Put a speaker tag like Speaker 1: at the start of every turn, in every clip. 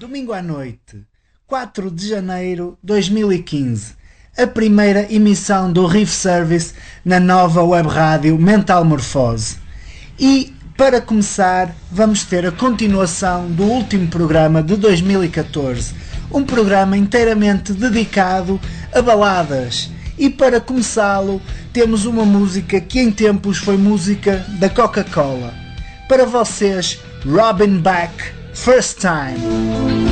Speaker 1: domingo à noite, 4 de janeiro de 2015, a primeira emissão do Riff Service na nova web rádio Mental Morfose. E, para começar, vamos ter a continuação do último programa de 2014, um programa inteiramente dedicado a baladas. E para começá-lo, temos uma música que em tempos foi música da Coca-Cola. Para vocês, Robin Beck, First Time.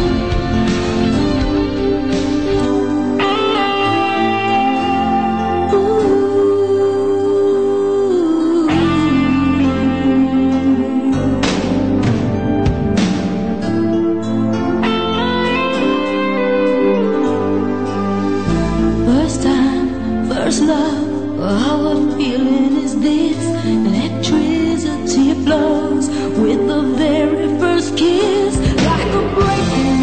Speaker 2: First love, how I'm feeling is this. Electricity flows with the very first kiss, like a breaking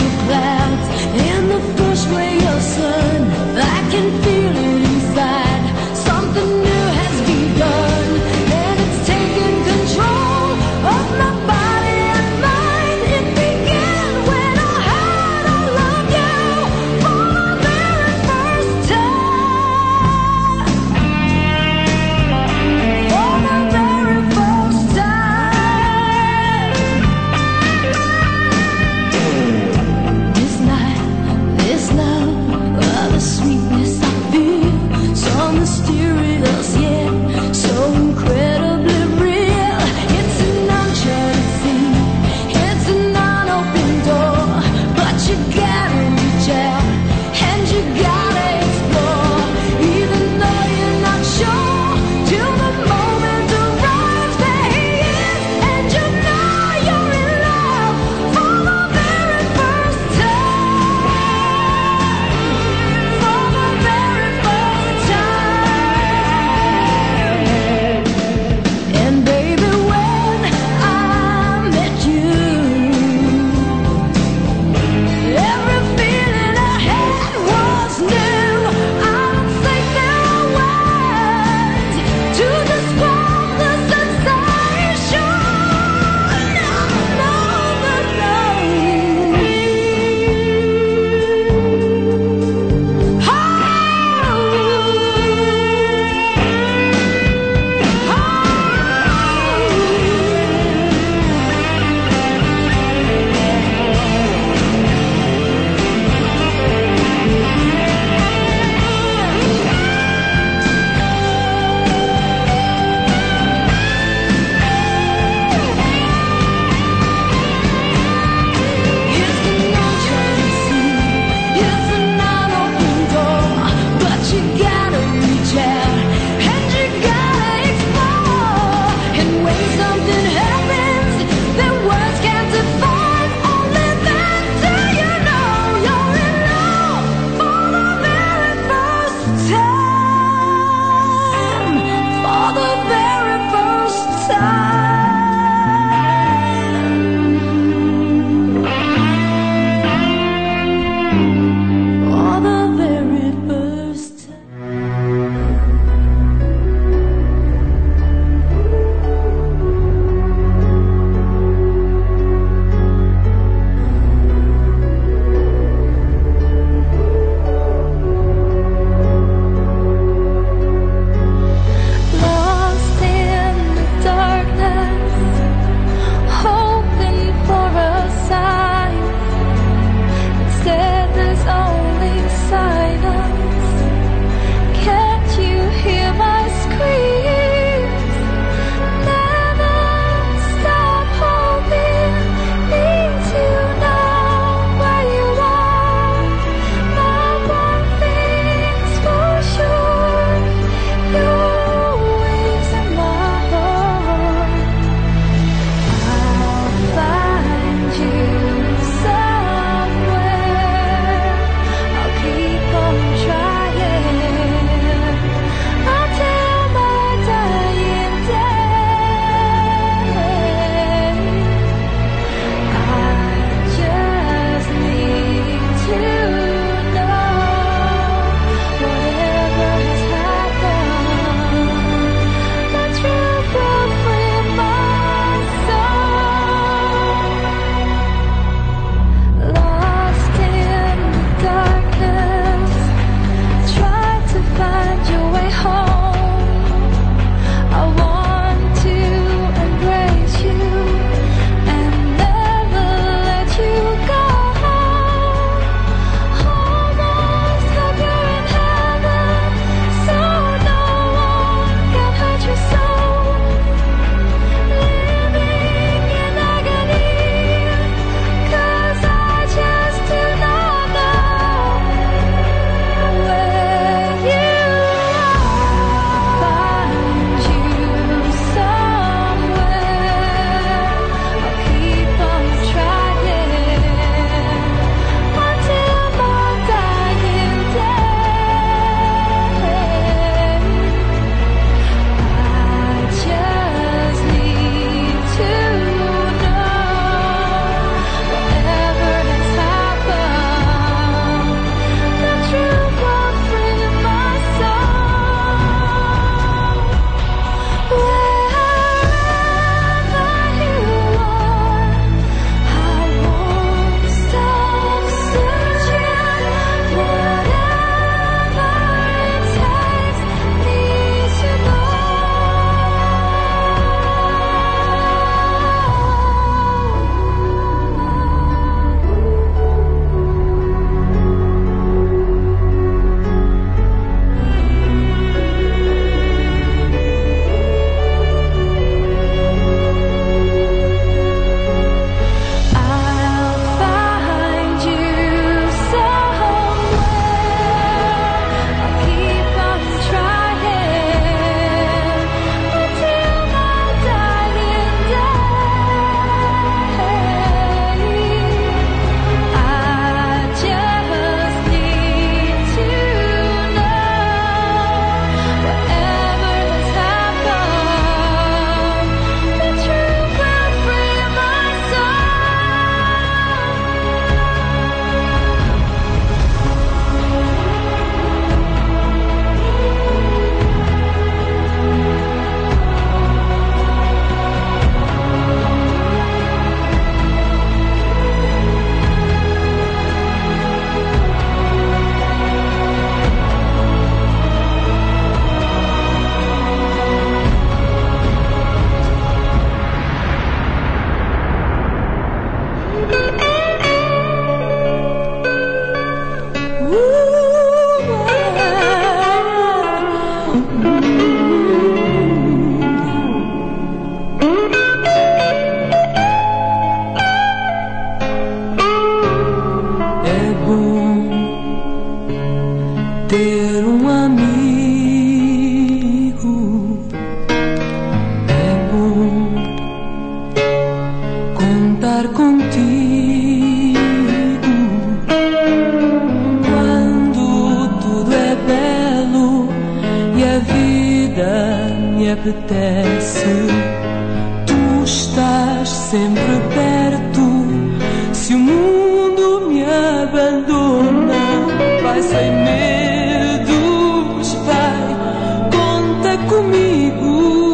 Speaker 3: apetece. Tu estás sempre perto. Se o mundo me abandona, vai sem medos, vai, conta comigo.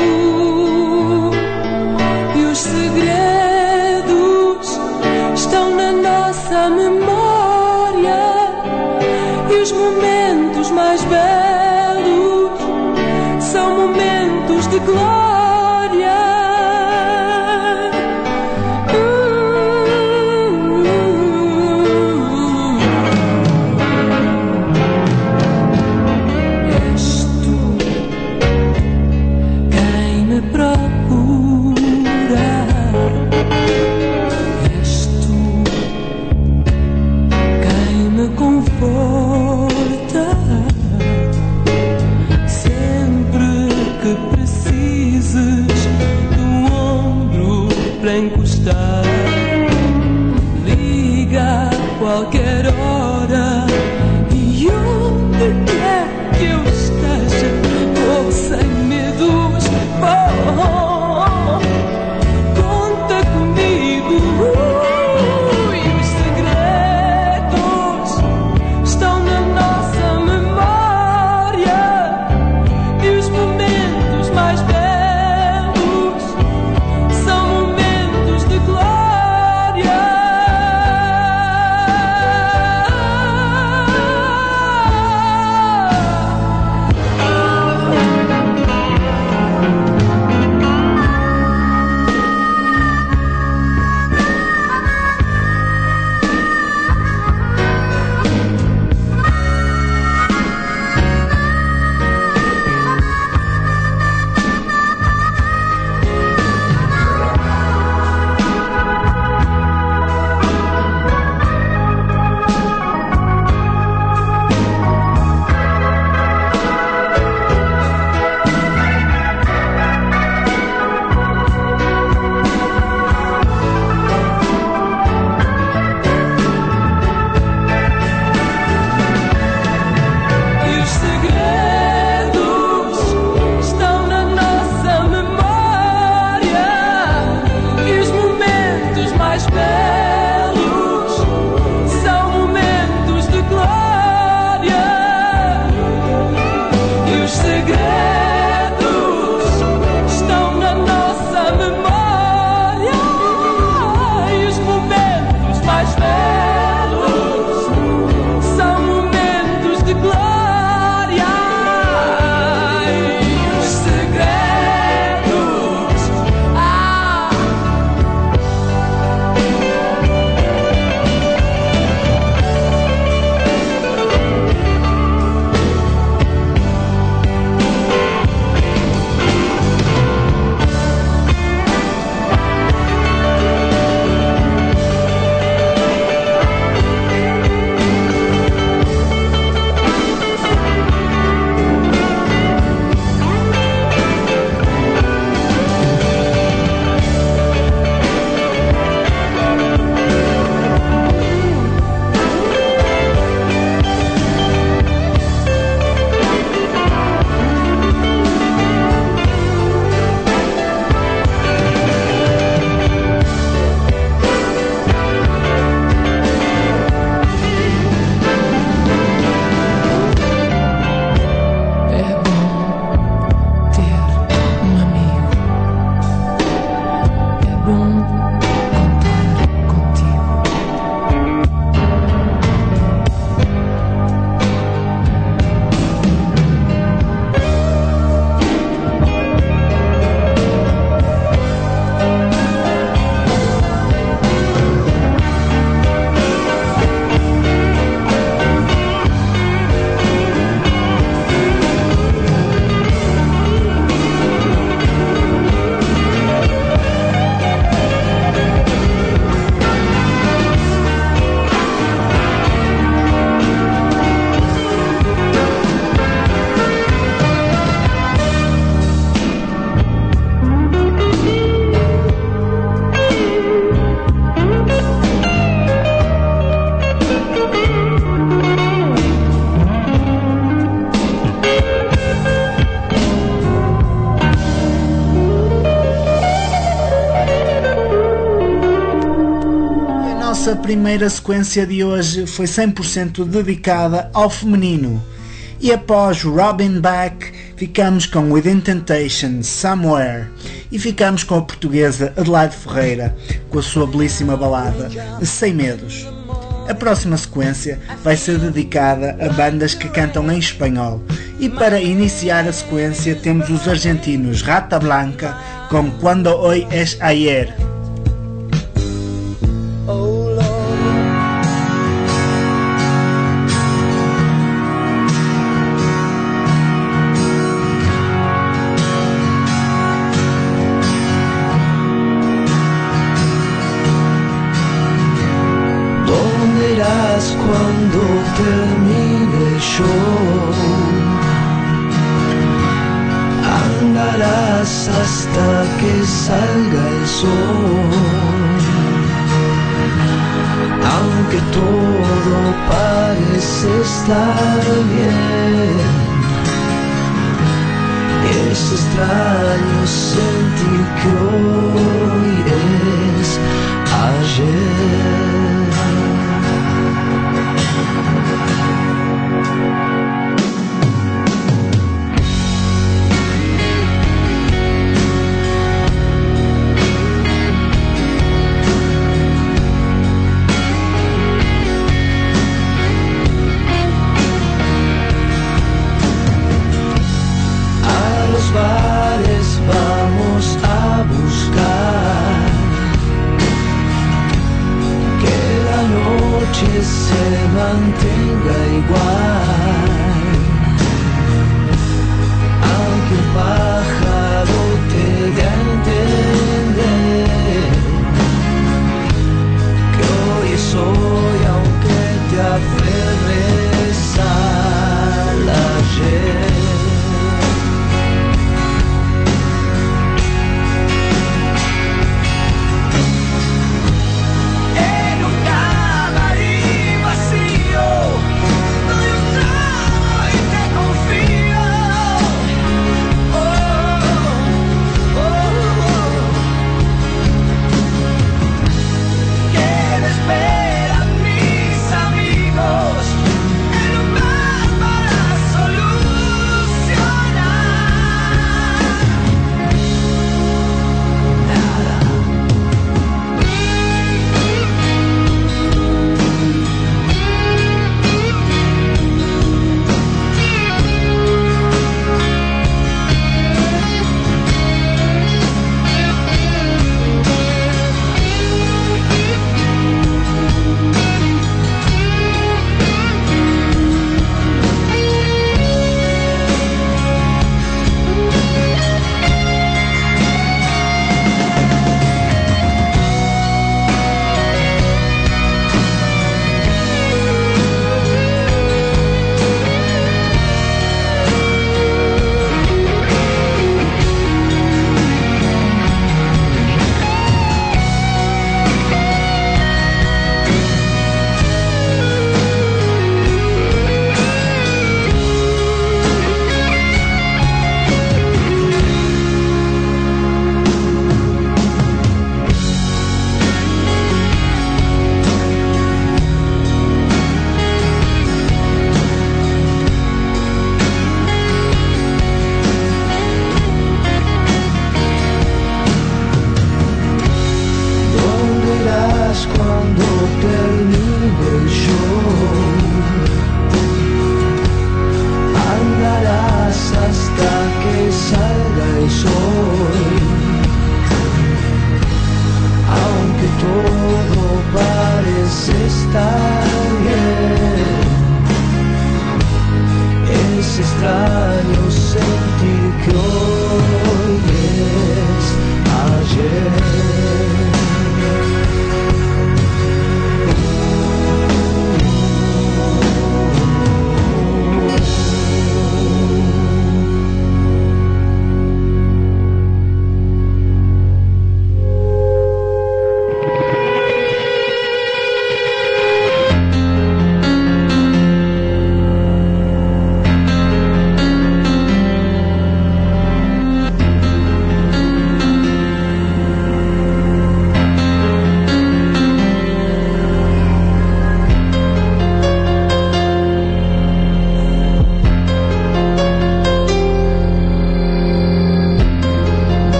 Speaker 3: E os segredos estão na nossa memória, e os momentos mais belos são momentos de glória. Liga a qualquer hora, e onde quer que eu esteja, vou sem medos, conta comigo. E os segredos estão na nossa memória, e os momentos mais belos são momentos de glória.
Speaker 1: primeira sequência de hoje foi 100% dedicada ao feminino. E após Robin Beck, ficamos com Within Temptation, Somewhere. E ficamos com a portuguesa Adelaide Ferreira, com a sua belíssima balada Sem Medos. A próxima sequência vai ser dedicada a bandas que cantam em espanhol. E para iniciar a sequência temos os argentinos Rata Blanca com Cuando Hoy Es Ayer.
Speaker 3: Cuando termine el show, andarás hasta que salga el sol. Aunque todo parece estar bien, es extraño sentir que hoy es ayer. Vamos a buscar que la noche se mantenga igual, aunque un pájaro te dé a entender que hoy es hoy, aunque te aferres al ayer.
Speaker 4: En un camarín vacío, donde un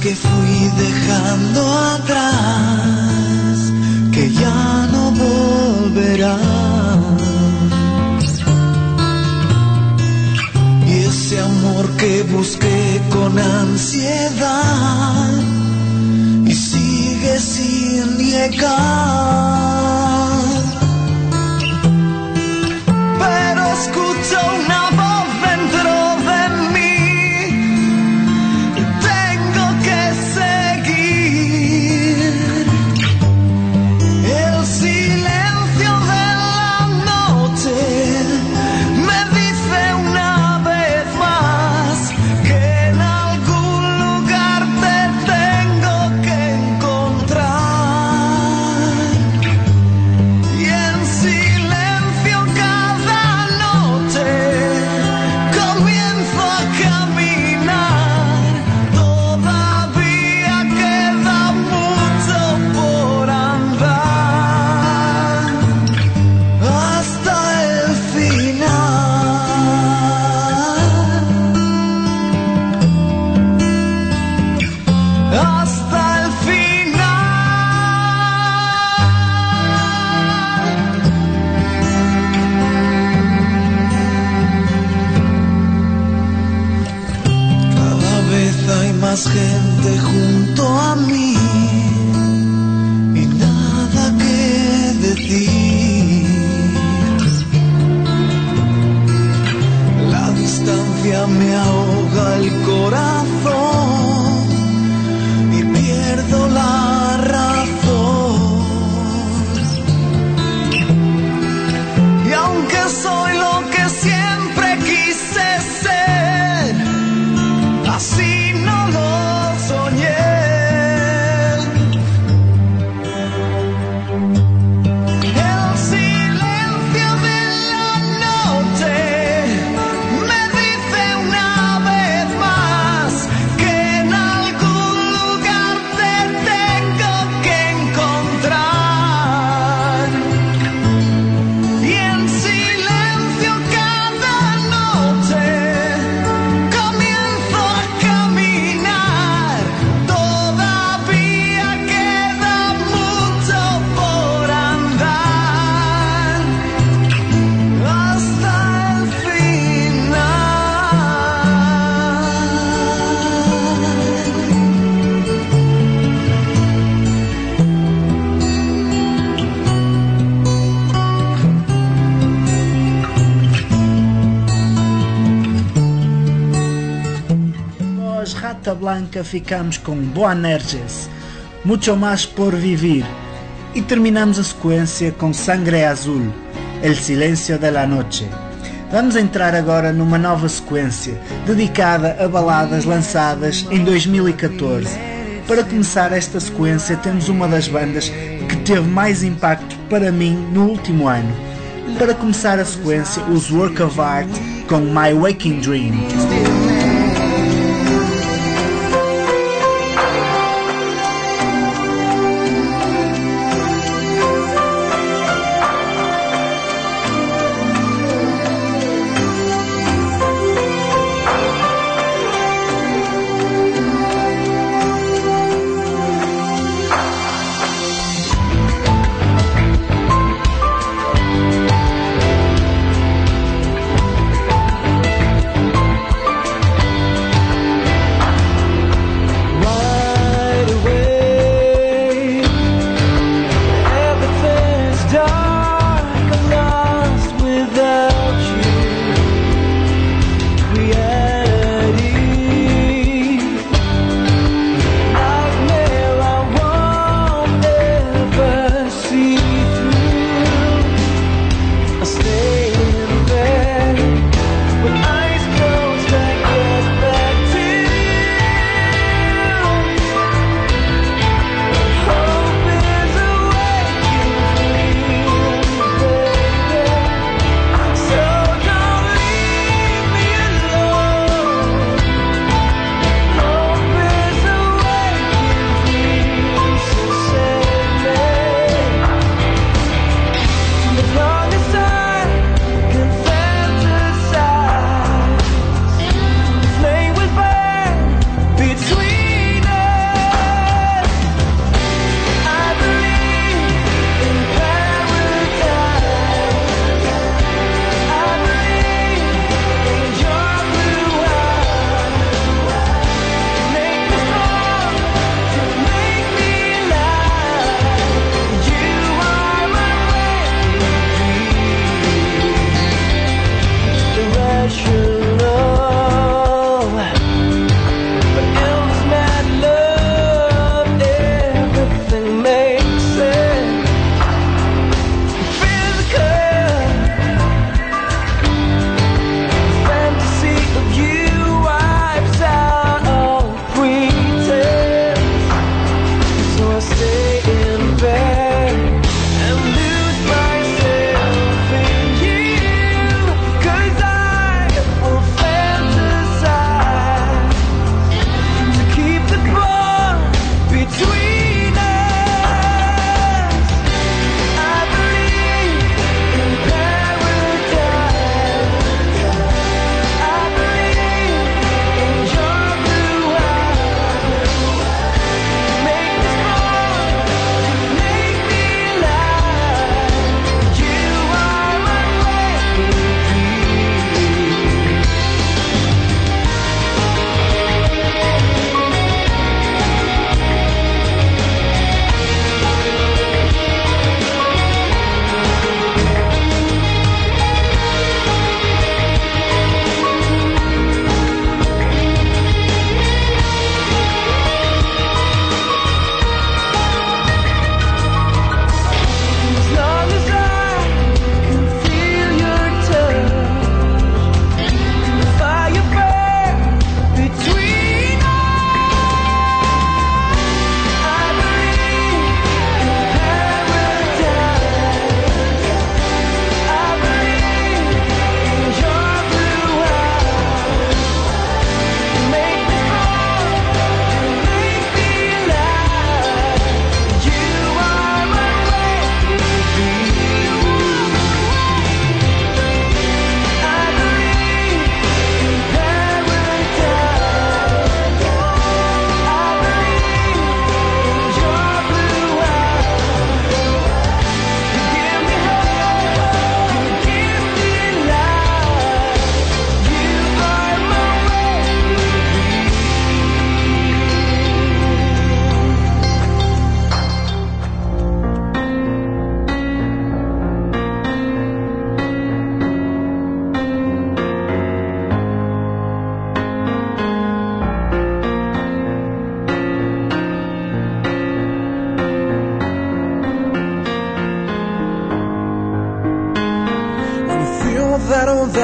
Speaker 4: que fui dejando atrás, que ya no volverán. Y ese amor que busqué con ansiedad y sigue sin llegar. Pero escucho una voz dentro de mí, tengo que seguir. El silencio de la noche me dice una vez más que en algún lugar te tengo que encontrar. Y en silencio cada noche comienzo a caminar. Todavía queda mucho por andar hasta el final. Hasta el final. Cada vez hay más gente junto a mí y nada que decir. La distancia me ahoga el corazón y pierdo la razón. Y aunque soy lo que siempre quise ser, así no lo soñé. El silencio de la noche me dice una vez más que en algún lugar te tengo que encontrar. Y en silencio cada noche comienzo a caminar. Todavía queda mucho por andar hasta el
Speaker 1: Nós, Rata Blanca, ficamos com Boanerges, Mucho Más por Vivir, e terminamos a sequência com Sangre Azul, El Silencio de la Noche. Vamos entrar agora numa nova sequência, dedicada a baladas lançadas em 2014. Para começar esta sequência, temos uma das bandas que teve mais impacto para mim no último ano. Para começar a sequência, os Work of Art com My Waking Dream.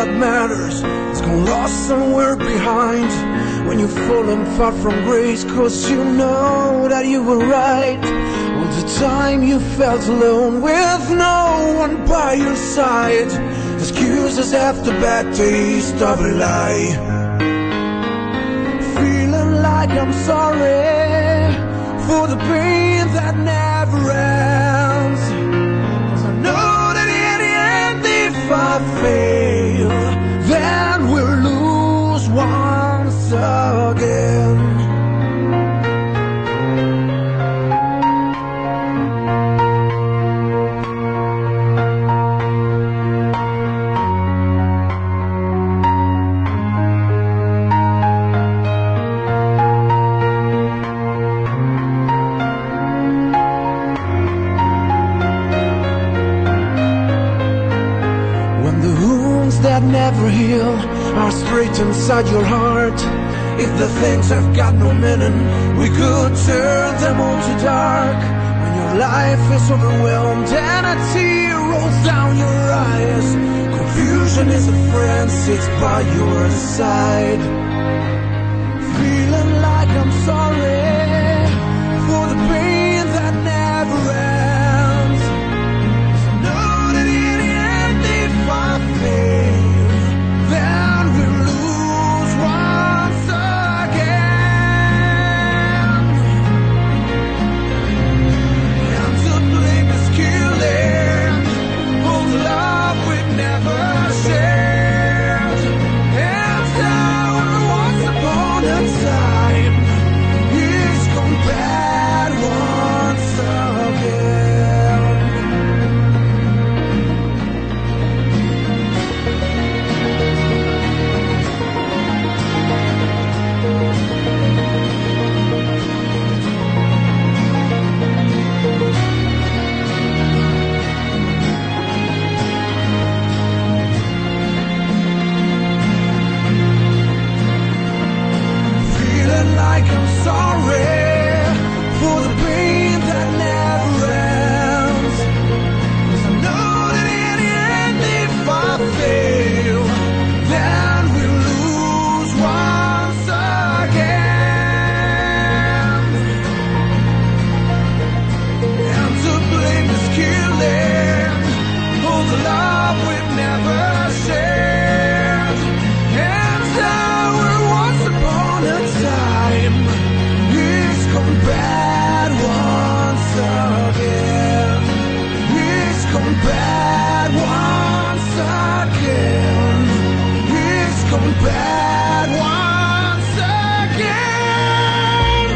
Speaker 5: that matters has gone lost somewhere behind. When you've fallen far from grace, 'cause you know that you were right all the time you felt alone with no one by your side. Excuses after bad taste of a lie. Feeling like I'm sorry for the pain that never ends. 'Cause I know that in the end if I fail, then we'll lose once again. That never heal are straight inside your heart. If the things have got no meaning, we could turn them all to dark. When your life is overwhelmed and a tear rolls down your eyes, confusion is a friend, sits by your side. Feeling like I'm sorry for the pain that never ends. I know that in the end if I fail, then we'll lose once again. And to blame is killing all the love we've never shared. And now once upon a time, it's gone bad once again. Feeling like I'm sorry for the pain that never ends. 'Cause I know that in the end if I fail, then we'll lose once again. And to blame is killing all the love we've never shared. And our once upon a time, it's gone bad once again. It's gone bad once again. It's gone bad once again.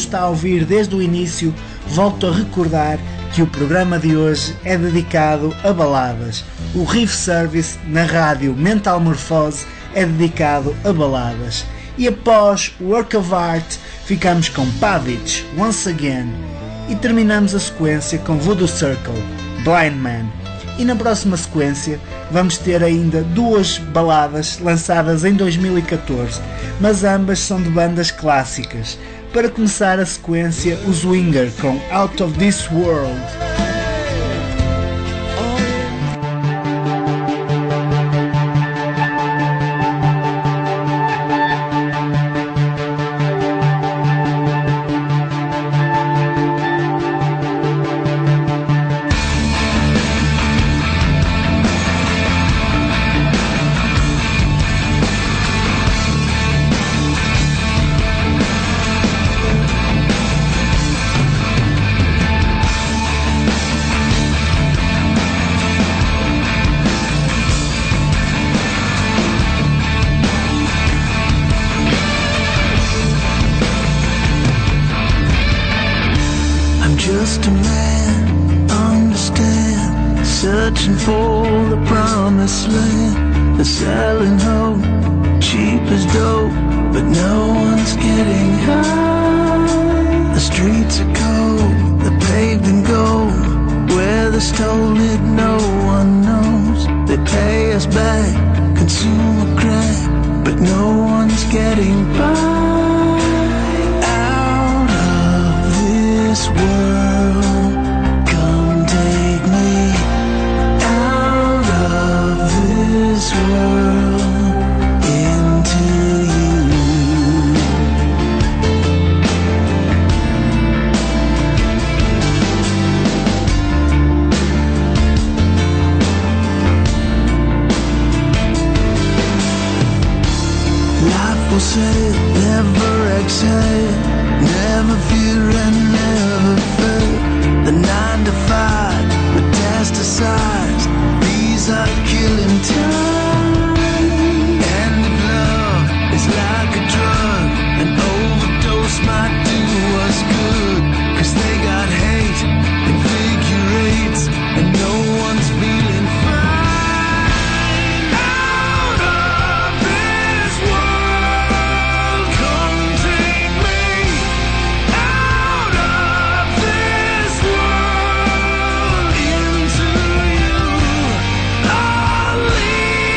Speaker 1: está a ouvir desde o início, volto a recordar que o programa de hoje é dedicado a baladas. O Riff Service na rádio Metamorfose é dedicado a baladas. E após Work of Art ficamos com Pavich, Once Again, e terminamos a sequência com Voodoo Circle, Blind Man. E na próxima sequência vamos ter ainda duas baladas lançadas em 2014, mas ambas são de bandas clássicas. Para começar a sequência, o Zwinger com Out of This World.
Speaker 5: Just a man, understand, searching for the promised land. They're selling hope, cheap as dope, but no one's getting high. The streets are cold, they're paved in gold. Where they stole it, no one knows. They pay us back, consumer crack, but no one's getting by. Out of this world, come take me out of this world into you. Life will say, never exhale, never fear and never fail. The 9 to 5 metastasize, these are killing time. And if love is like a drug, an overdose might do us good. Cause they got hate and figure eights, and no one's feeling fine. Out of this world, come take me out of this world into you. I'll leave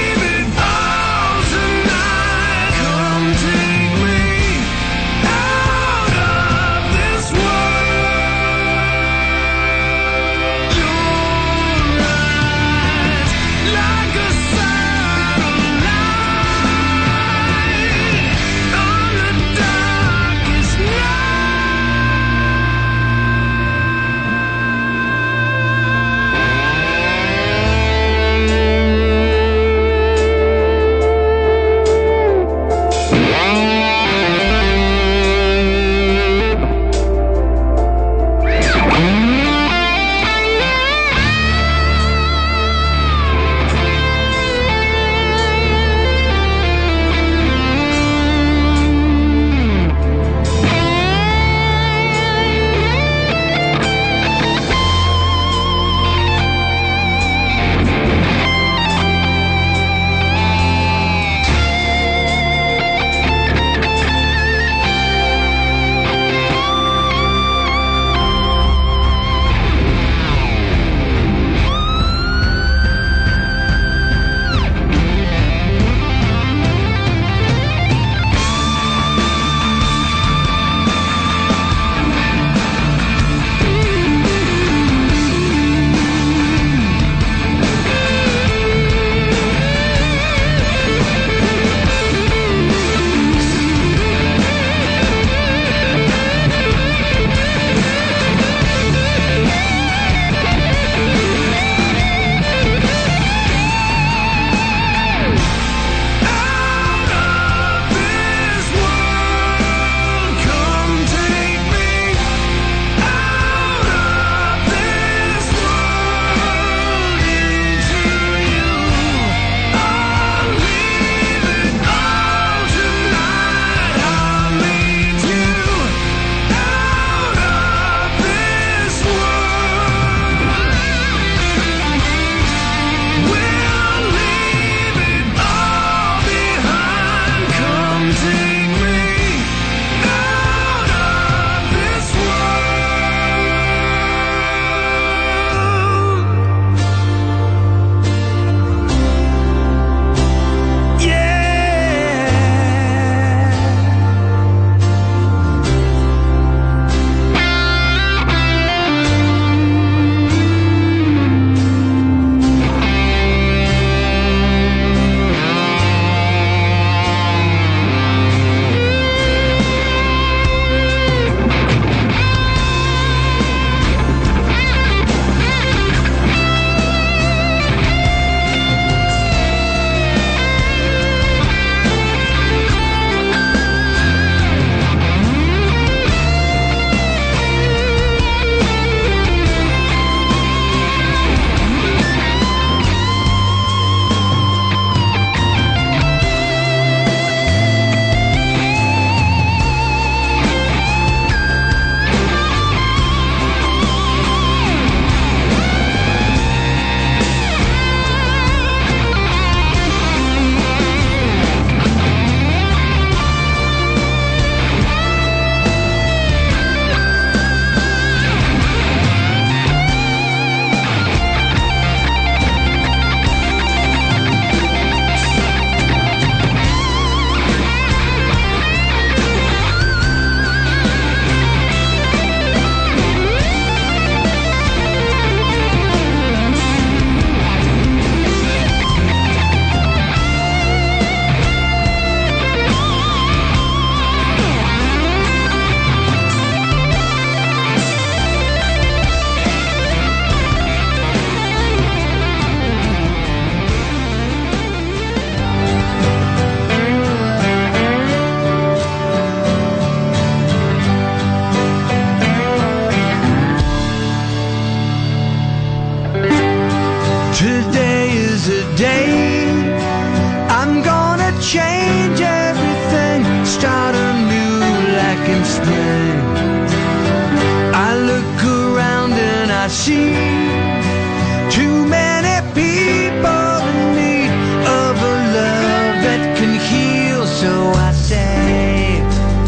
Speaker 4: seen too many people in need of a love that can heal. So I say,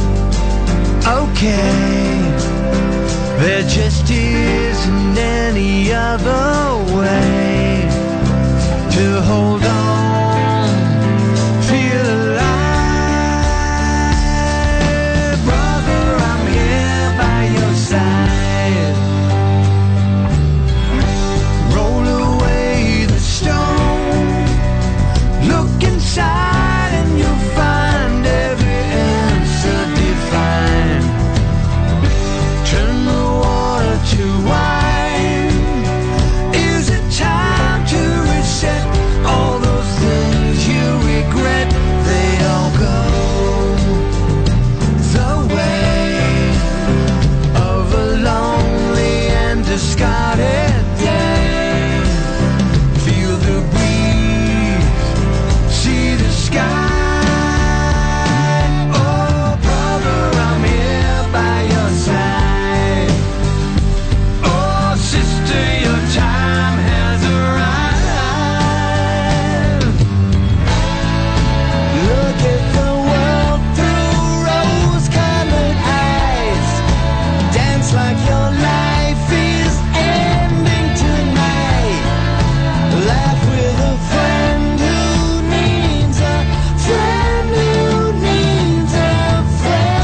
Speaker 4: okay, there just isn't any other way to hold on, feel alive. Brother, I'm here by your side. Roll away the stone, look inside and you'll find every answer defined. Turn the water to wine. Is it time to reset all those things you regret? They all go the way of a lonely and discarded day. Feel the breeze, see the sky. Oh, brother, I'm here by your side. Oh, sister, your time has arrived. Look at the world through rose-colored eyes. Dance like your life is ending tonight. Laugh with a friend who needs a friend who needs a friend.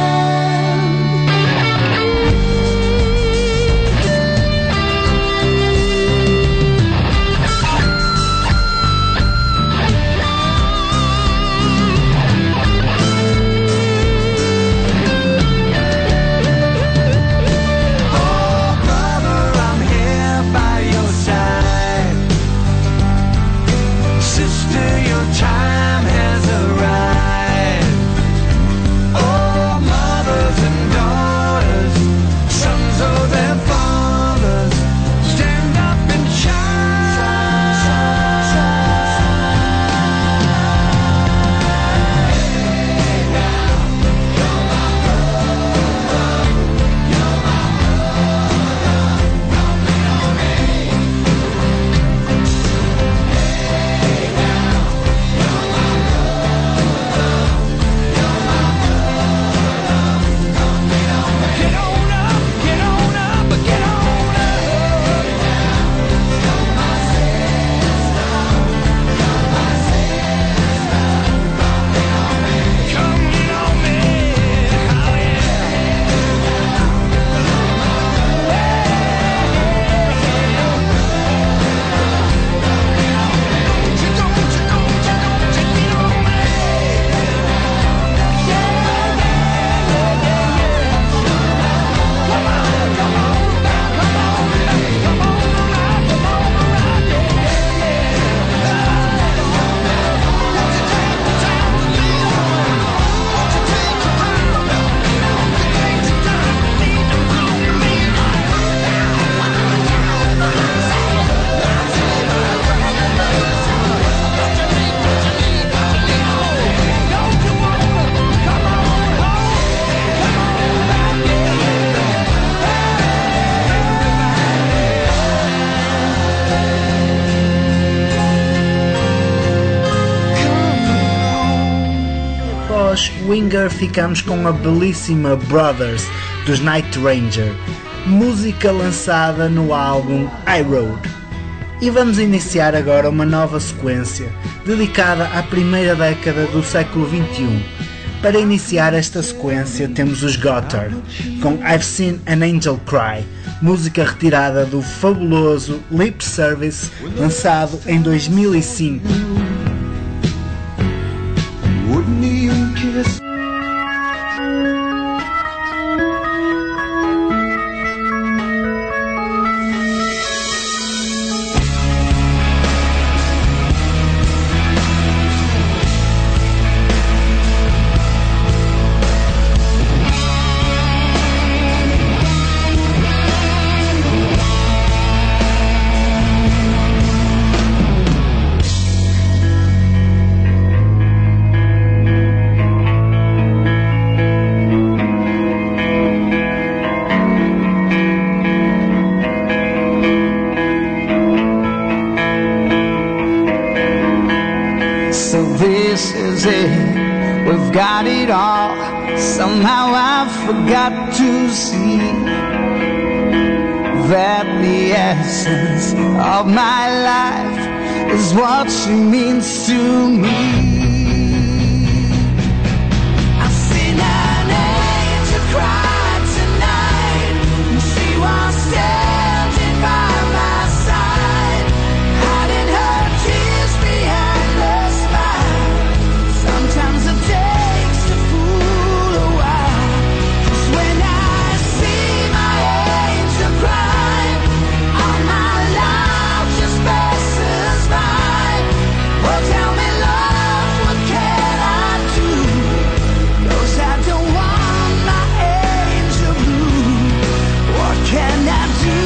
Speaker 4: Oh, brother, I'm here by your side. Sister, your time has arrived. Oh, mothers and daughters, sons of their fathers, stand up and get on up, get on up, get on up. Come get on me, oh
Speaker 1: Após Winger ficamos com a belíssima Brothers dos Night Ranger, música lançada no álbum I Road. E vamos iniciar agora uma nova sequência dedicada à primeira década do século XXI. Para iniciar esta sequência temos os Gotthard com I've Seen an Angel Cry, música retirada do fabuloso Lip Service, lançado em 2005.
Speaker 4: Wouldn't even kiss. I've got it all. Somehow I forgot to see that the essence of my life is what she means to me. I've seen an angel cry tonight, and she was standing by my side, hiding her tears behind her smile. Sometimes it takes a fool a while, 'cause when I see my angel cry, all my life just passes by. Oh, tell me, love, what can I do? 'Cause I don't want my angel blue. What can I do?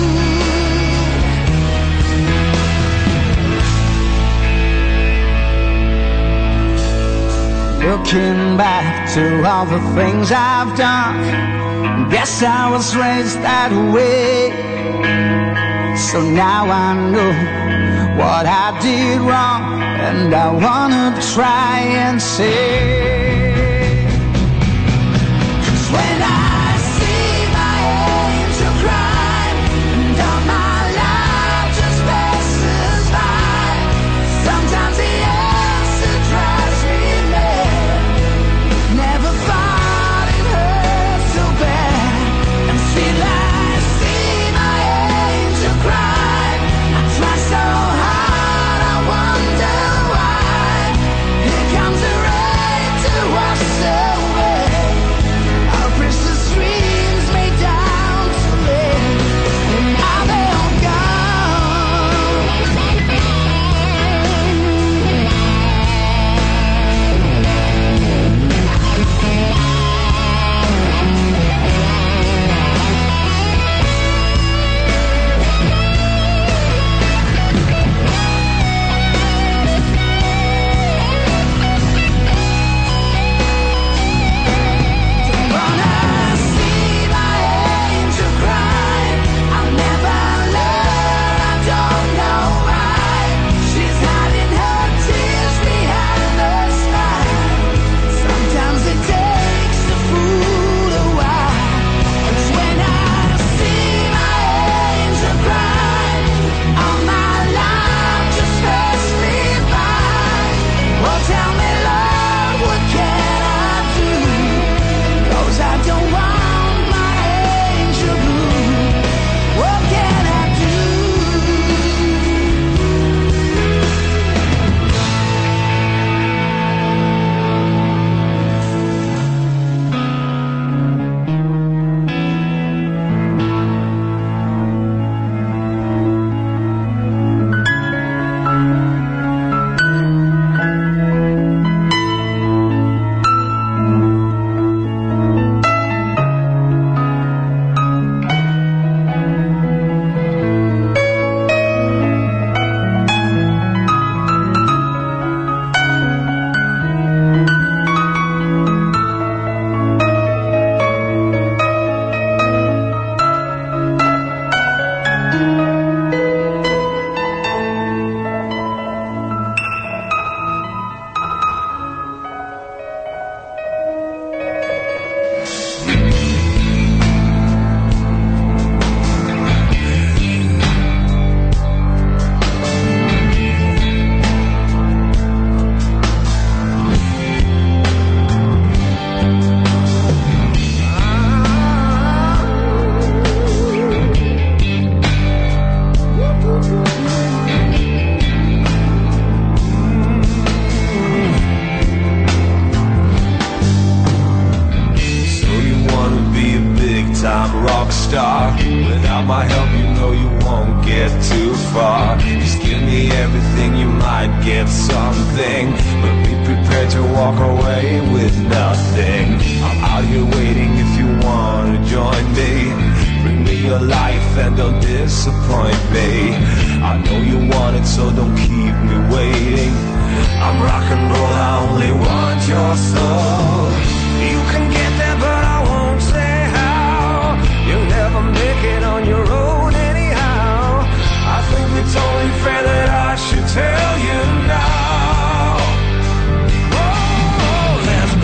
Speaker 4: Looking back to all the things I've done, guess I was raised that way. So now I know what I did wrong, and I wanna try and say, 'cause when I see my angel cry, and all my life just passes by, sometimes the answer drives me mad. Never thought it hurt so bad, until I see my angel cry. I try so hard, I wonder why. Here comes the rain to wash away our precious dreams made down to live. And now they're all gone. Wanna see my angel cry. I'll never learn, I don't know why. She's hiding her tears behind her smile. Sometimes it takes a fool a while. 'Cause when I see my angel cry, all my life just passes me by. Well, tell me, love, what can I do? 'Cause I don't want my angel blue. What can I do?
Speaker 5: So you wanna be a big time rock star? Without my help, you know you won't get too far. Just give me everything, you might get something, but be prepared to walk away with nothing. I'm out here waiting if you wanna join me. Bring me your life and don't disappoint me. I know you want it, so don't keep me waiting. I'm rock and roll, I only want your soul. You can get there, but I won't say how. You'll never make it on your own anyhow. I think it's only fair that I should tell you now. Oh, there's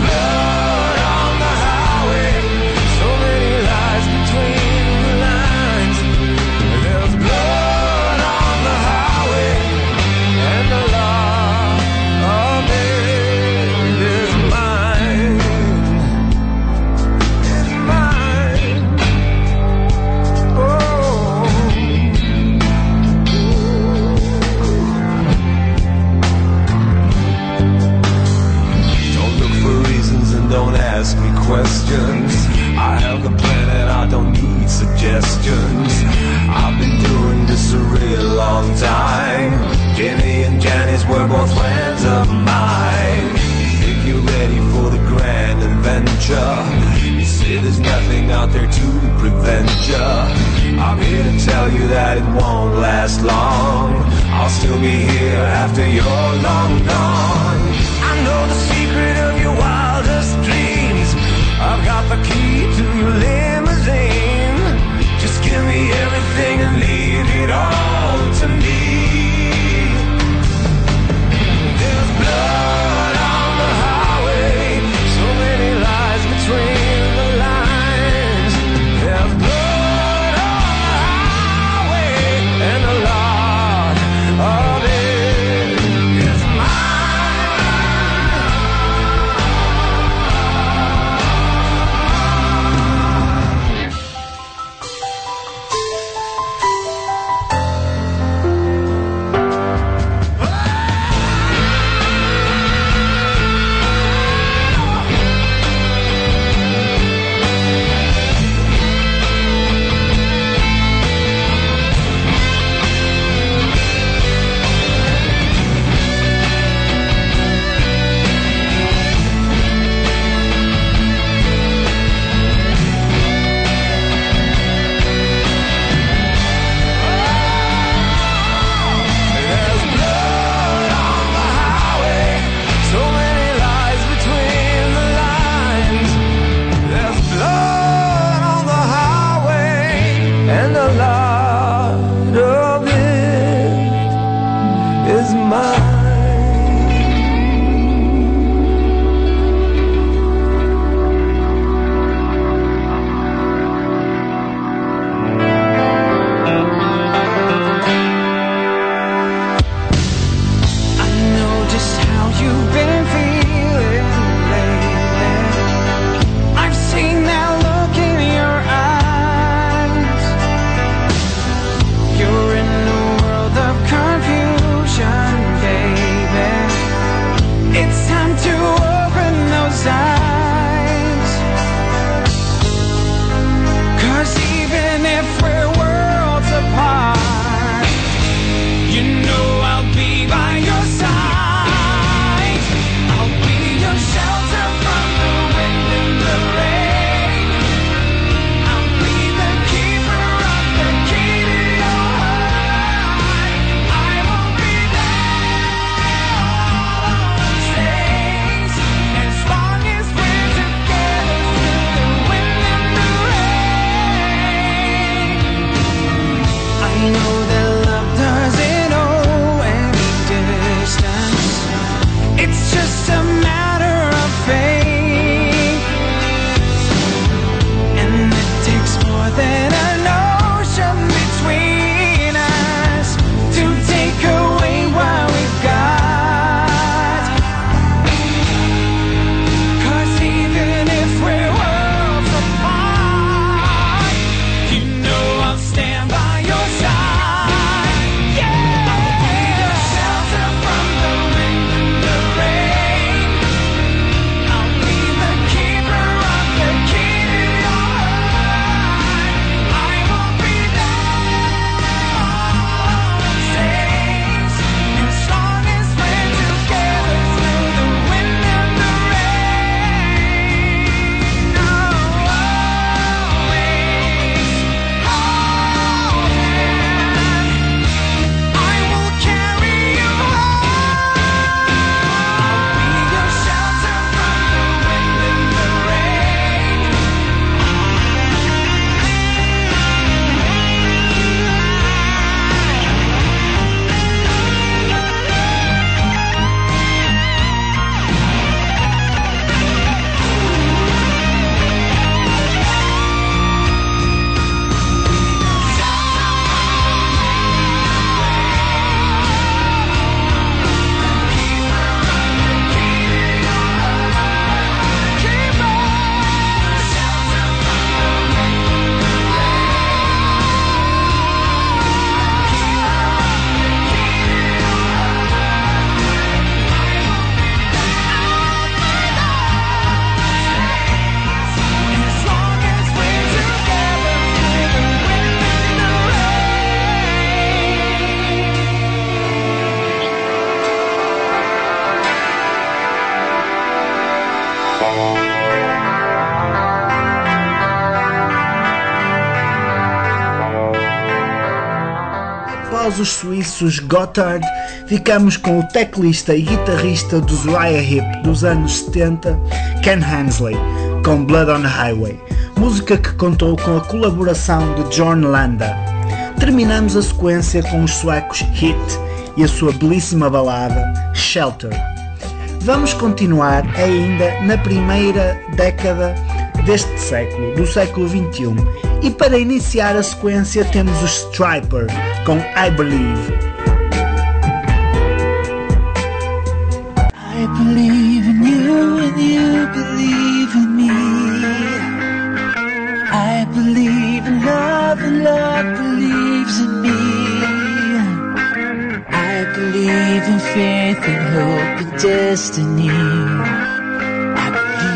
Speaker 6: ask me questions. I have the plan and I don't need suggestions. I've been doing this a real long time. Jimmy and Janice were both friends of mine. Think you're ready for the grand adventure? You say there's nothing out there to prevent ya. I'm here to tell you that it won't last long. I'll still be here after you're long gone. I know the secret of your wildest dreams. I've got the key to your limousine. Just give me everything and leave it all to me. There's blood on the highway, so many lies between the lines. There's blood on the highway, and a lot of it is mine.
Speaker 1: Após os suíços Gotthard, ficamos com o teclista e guitarrista dos Uriah Heep dos anos 70, Ken Hensley, com Blood on the Highway, música que contou com a colaboração de John Landa. Terminamos a sequência com os suecos Hit e a sua belíssima balada Shelter. Vamos continuar ainda na primeira década deste século, do século XXI, e para iniciar a sequência temos os Stryper com I Believe.
Speaker 7: I believe in you and you believe in me. I believe in love and love believes in me. I believe in faith and hope and destiny. I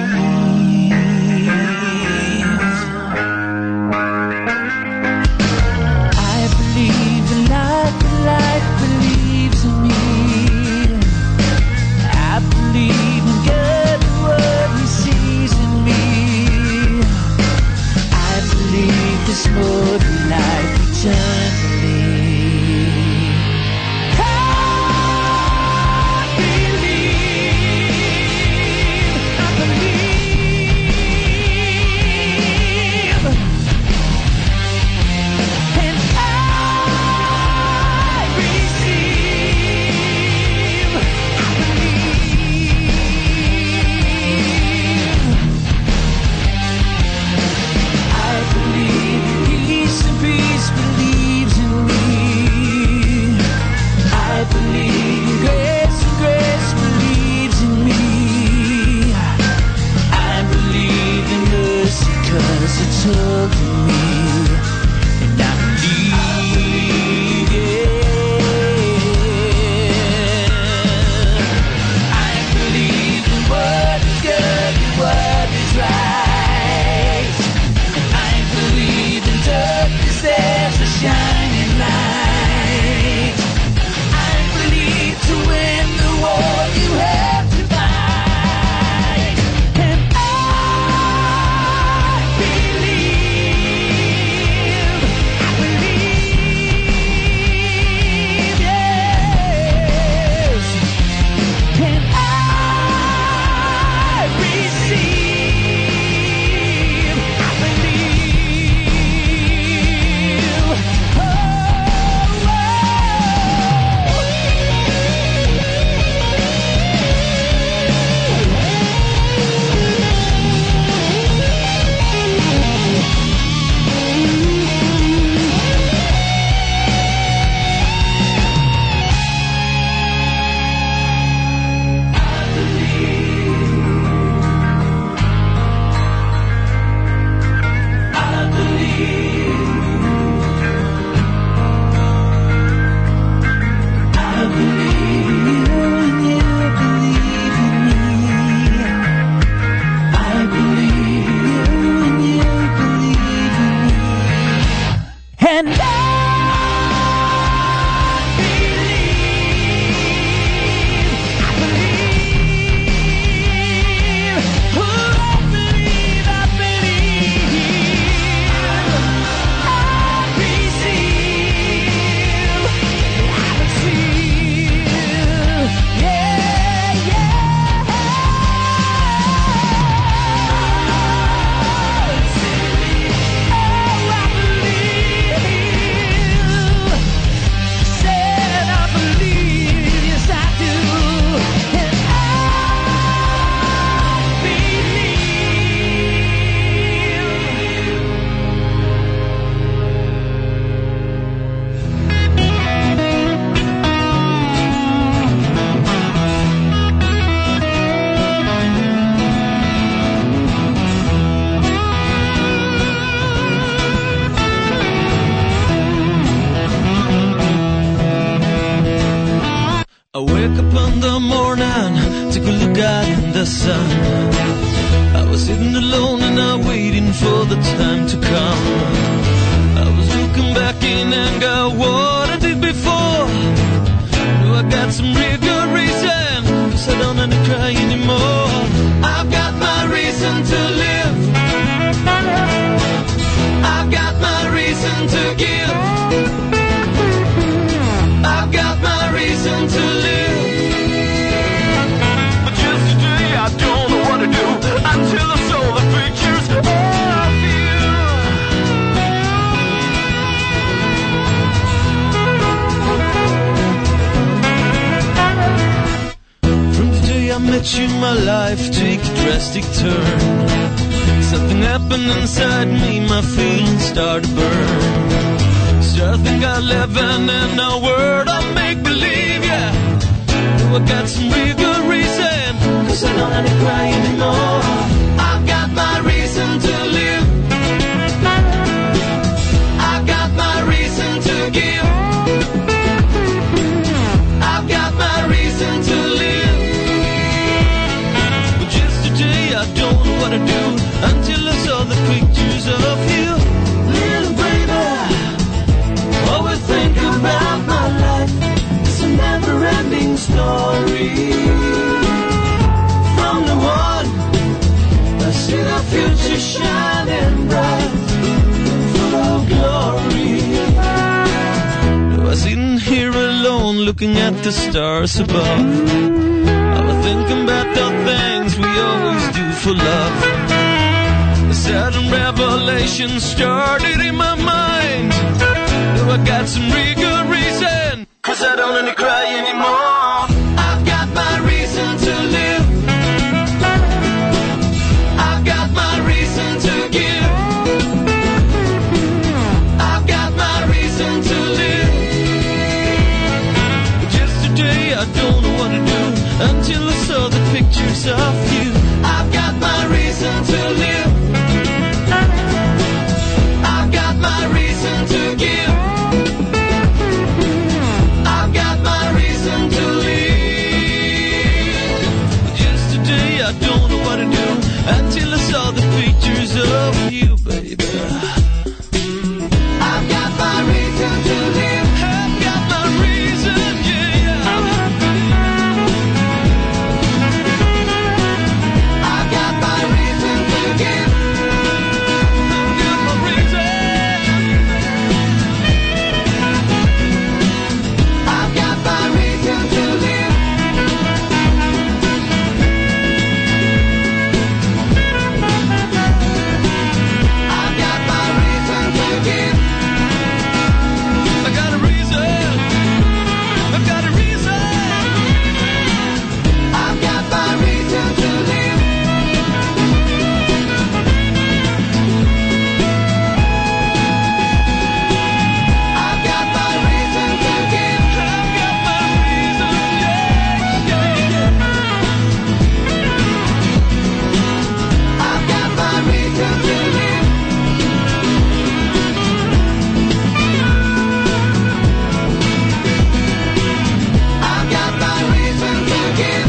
Speaker 7: believe in life and life believes in me. I believe in God and what He sees in me. I believe there's more to life eternally. I believe, and I receive. I believe peace and peace believes in me. I believe grace and grace believes in me. I believe in mercy 'cause it's all in me. And I believe, yeah. I believe in what is good and what is right. I believe in darkness there's a shining light. I believe to win the war you have to fight. And I believe, yes. And I receive. I believe. Oh, and I believe, oh, I believe, I believe, I receive, yeah, yeah. Oh, I believe. Said I believe, yes I do, and I
Speaker 8: I wake up in the morning, take a look out in the sun. I was sitting alone and I waiting for the time to come. I was looking back in anger, what I did before. No, I got some real good reason, 'cause I don't have to cry anymore. I've got my watching my life take a drastic turn. Something happened inside me, my feelings start to burn. So I think I live in a world of make-believe, yeah. Though I got some real good reason, 'cause I don't have to cry anymore. I've got my reason to live. I've got my reason to give. I've got my reason to live. But just today I don't know what to do until I saw the pictures of you. Little baby, always think about my life. It's a never-ending story. From the one I see the future shining bright, full of glory. I was sitting here alone looking at the stars above. I was thinking about the things we always do for love. A sudden revelation started in my mind. Though I got some real good reason, 'cause I don't need to cry anymore. I've got my reason to live. I've got my reason to give. I've got my reason to live. But just today I don't know what to do until I saw the pictures of you. I've got my reason to live. I've got my reason to give. I've got my reason to live. But just today I don't know what to do until I saw the pictures of you, baby. I've got my reason to live. I've got my reason, yeah. I've got my reason to give. I've got my reason. I've got my reason to live. I've got my reason to give. I got a reason. I've got a reason. I've got my reason to live. I've got my reason to give. I've got my reason, yeah, yeah. I've got my reason to live. I've got my reason to give.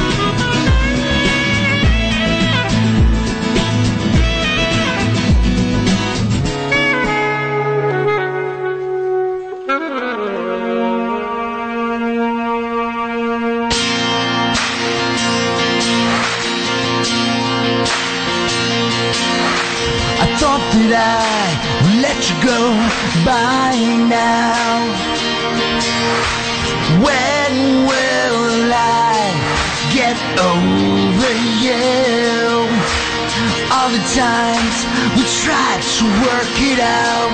Speaker 5: I thought that I would let you go by now. When will I get over you? All the times we tried to work it out,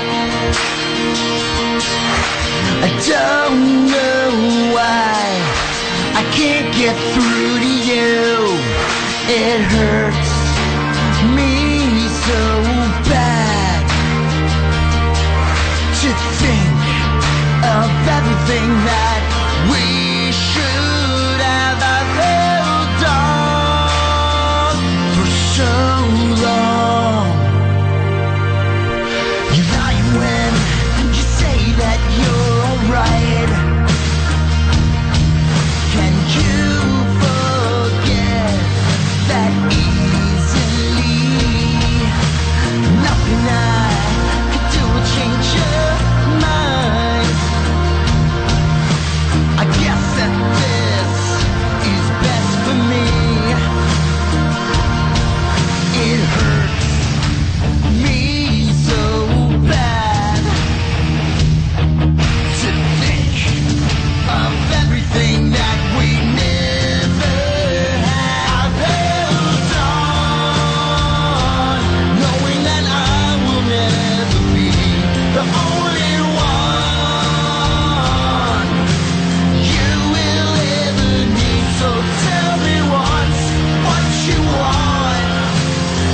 Speaker 5: I don't know why I can't get through to you. It hurts me so bad to think of everything that we should have held on for so long. You lie when you say that you're alright. Can you forget that easy?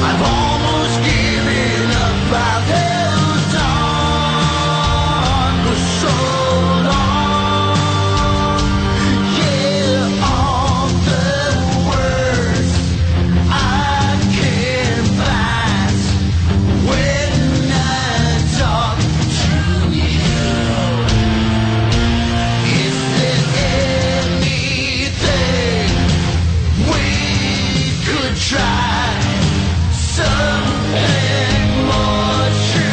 Speaker 7: I've almost given up. I've held on for so long. Yeah, all the words I can find when I talk to you. Is there anything we could try? Something more true.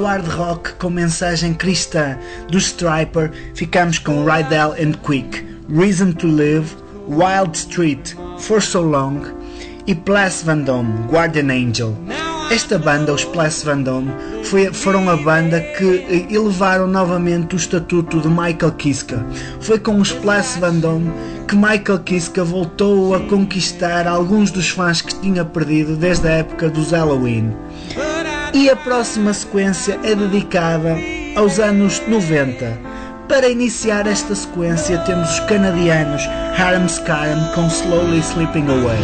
Speaker 1: hard rock com mensagem cristã do Stryper, ficamos com Rydell and Quick, Reason to Live, Wild Street, For So Long e Plas Van Dome, Guardian Angel. Esta banda, os Plas Van Dome, foram a banda que elevaram novamente o estatuto de Michael Kiske. Foi com os Plas Van Dome que Michael Kiske voltou a conquistar alguns dos fãs que tinha perdido desde a época dos Halloween. E a próxima sequência é dedicada aos anos 90. Para iniciar esta sequência temos os canadianos Harem Skarem com Slowly Slipping Away.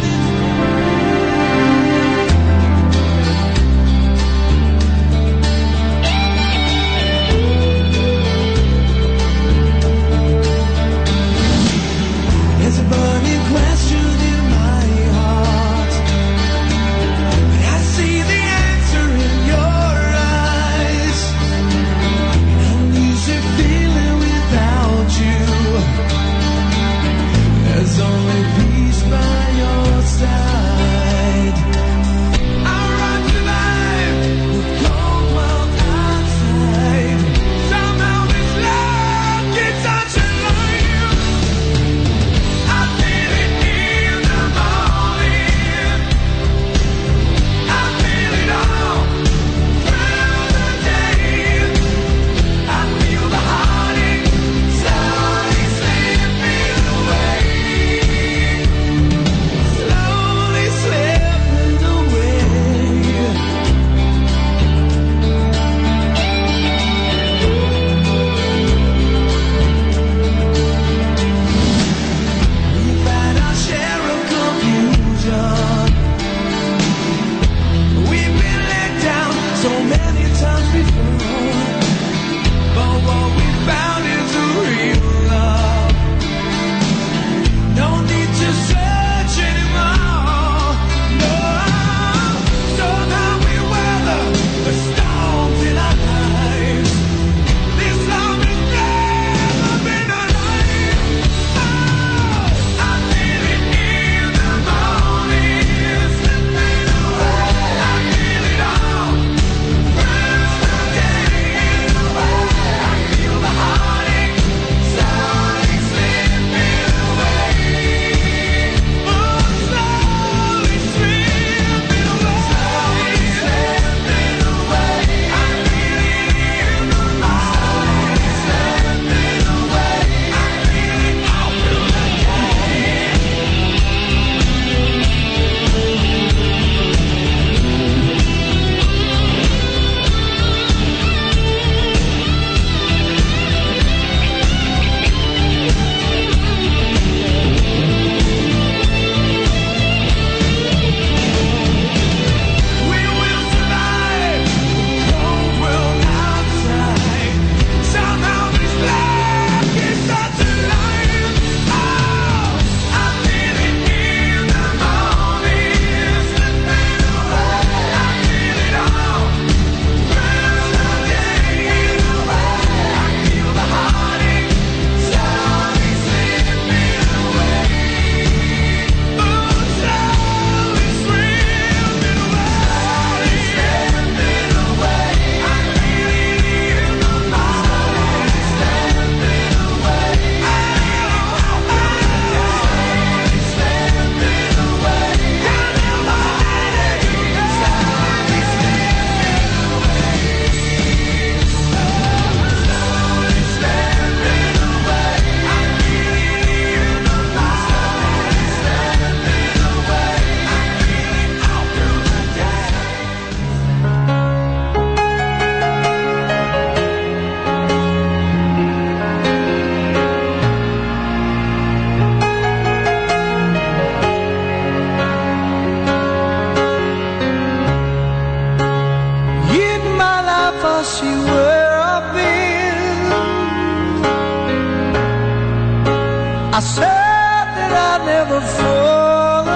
Speaker 5: I said that I'd never fall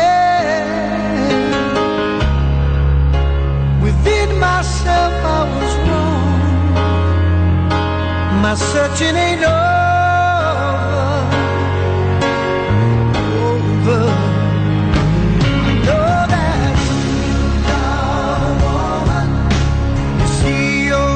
Speaker 5: again. Within myself I was wrong. My searching ain't over. I know that you're a woman. You see your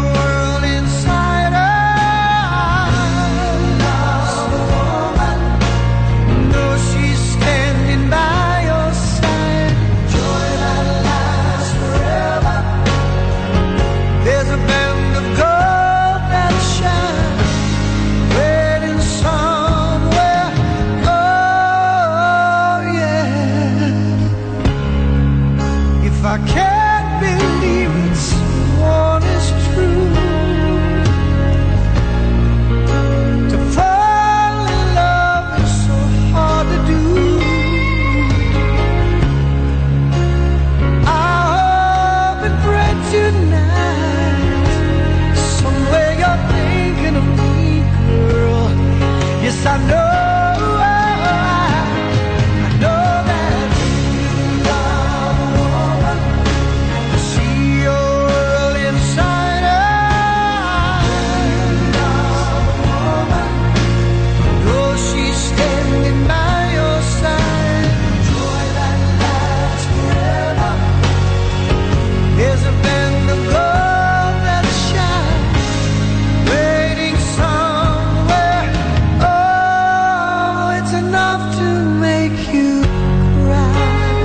Speaker 5: was enough to make you cry.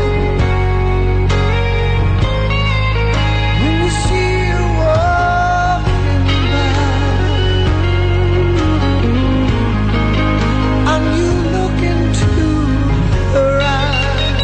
Speaker 5: When you see her walking by, and you look into her eyes,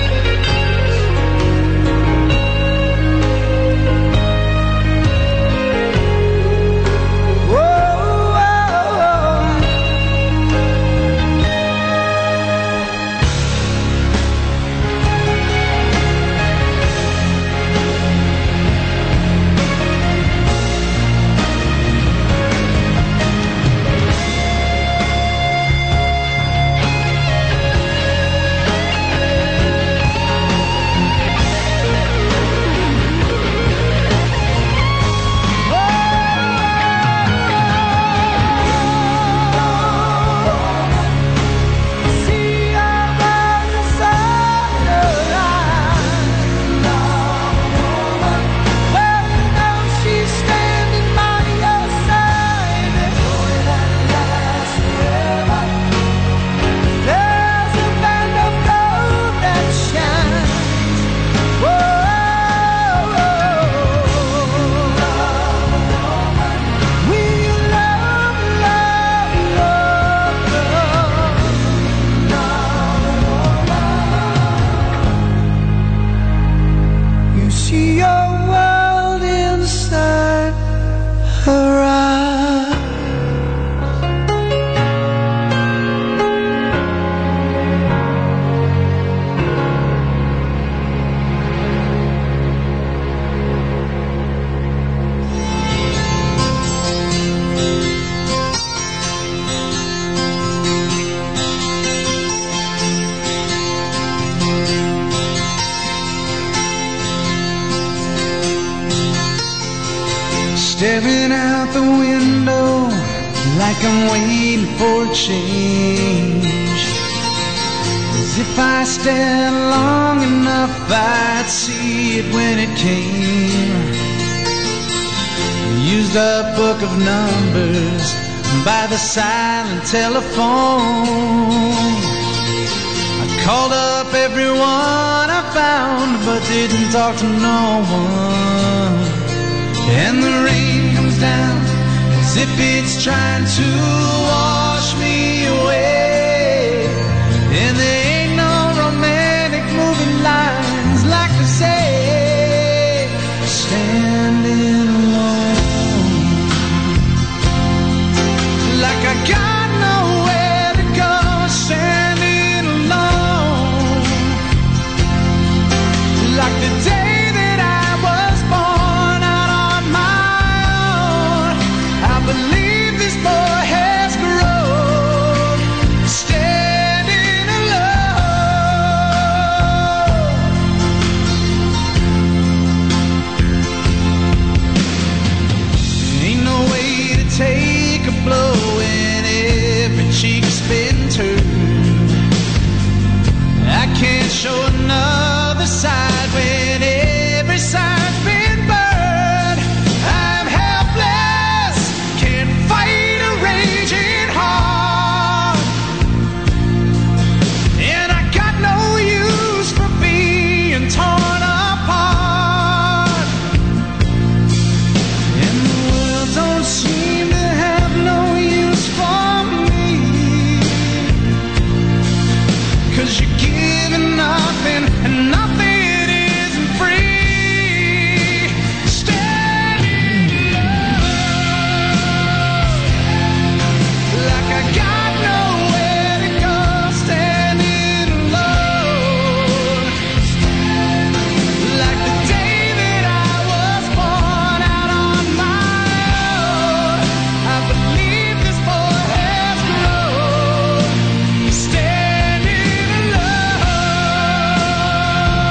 Speaker 5: staring out the window like I'm waiting for a change. As if I stared long enough, I'd see it when it came. Used a book of numbers by the silent telephone. I called up everyone I found, but didn't talk to no one. And the rain comes down as if it's trying to wash me away. And there ain't no romantic moving lines like they say. Standing alone, like I got nowhere to go. Standing alone, like the day that I was born out on my own. I believe this boy has grown. Standing alone. Ain't no way to take a blow when every cheek's been turned. I can't show another side when every side's been burned. I'm helpless, can't fight a raging heart, and I got no use for being torn apart. And the world don't seem to have no use for me, 'cause you're giving nothing and nothing isn't free. Standing alone, like I got nowhere to go. Standing alone, like the day that I was born out on my own. I believe this boy has grown. Standing alone.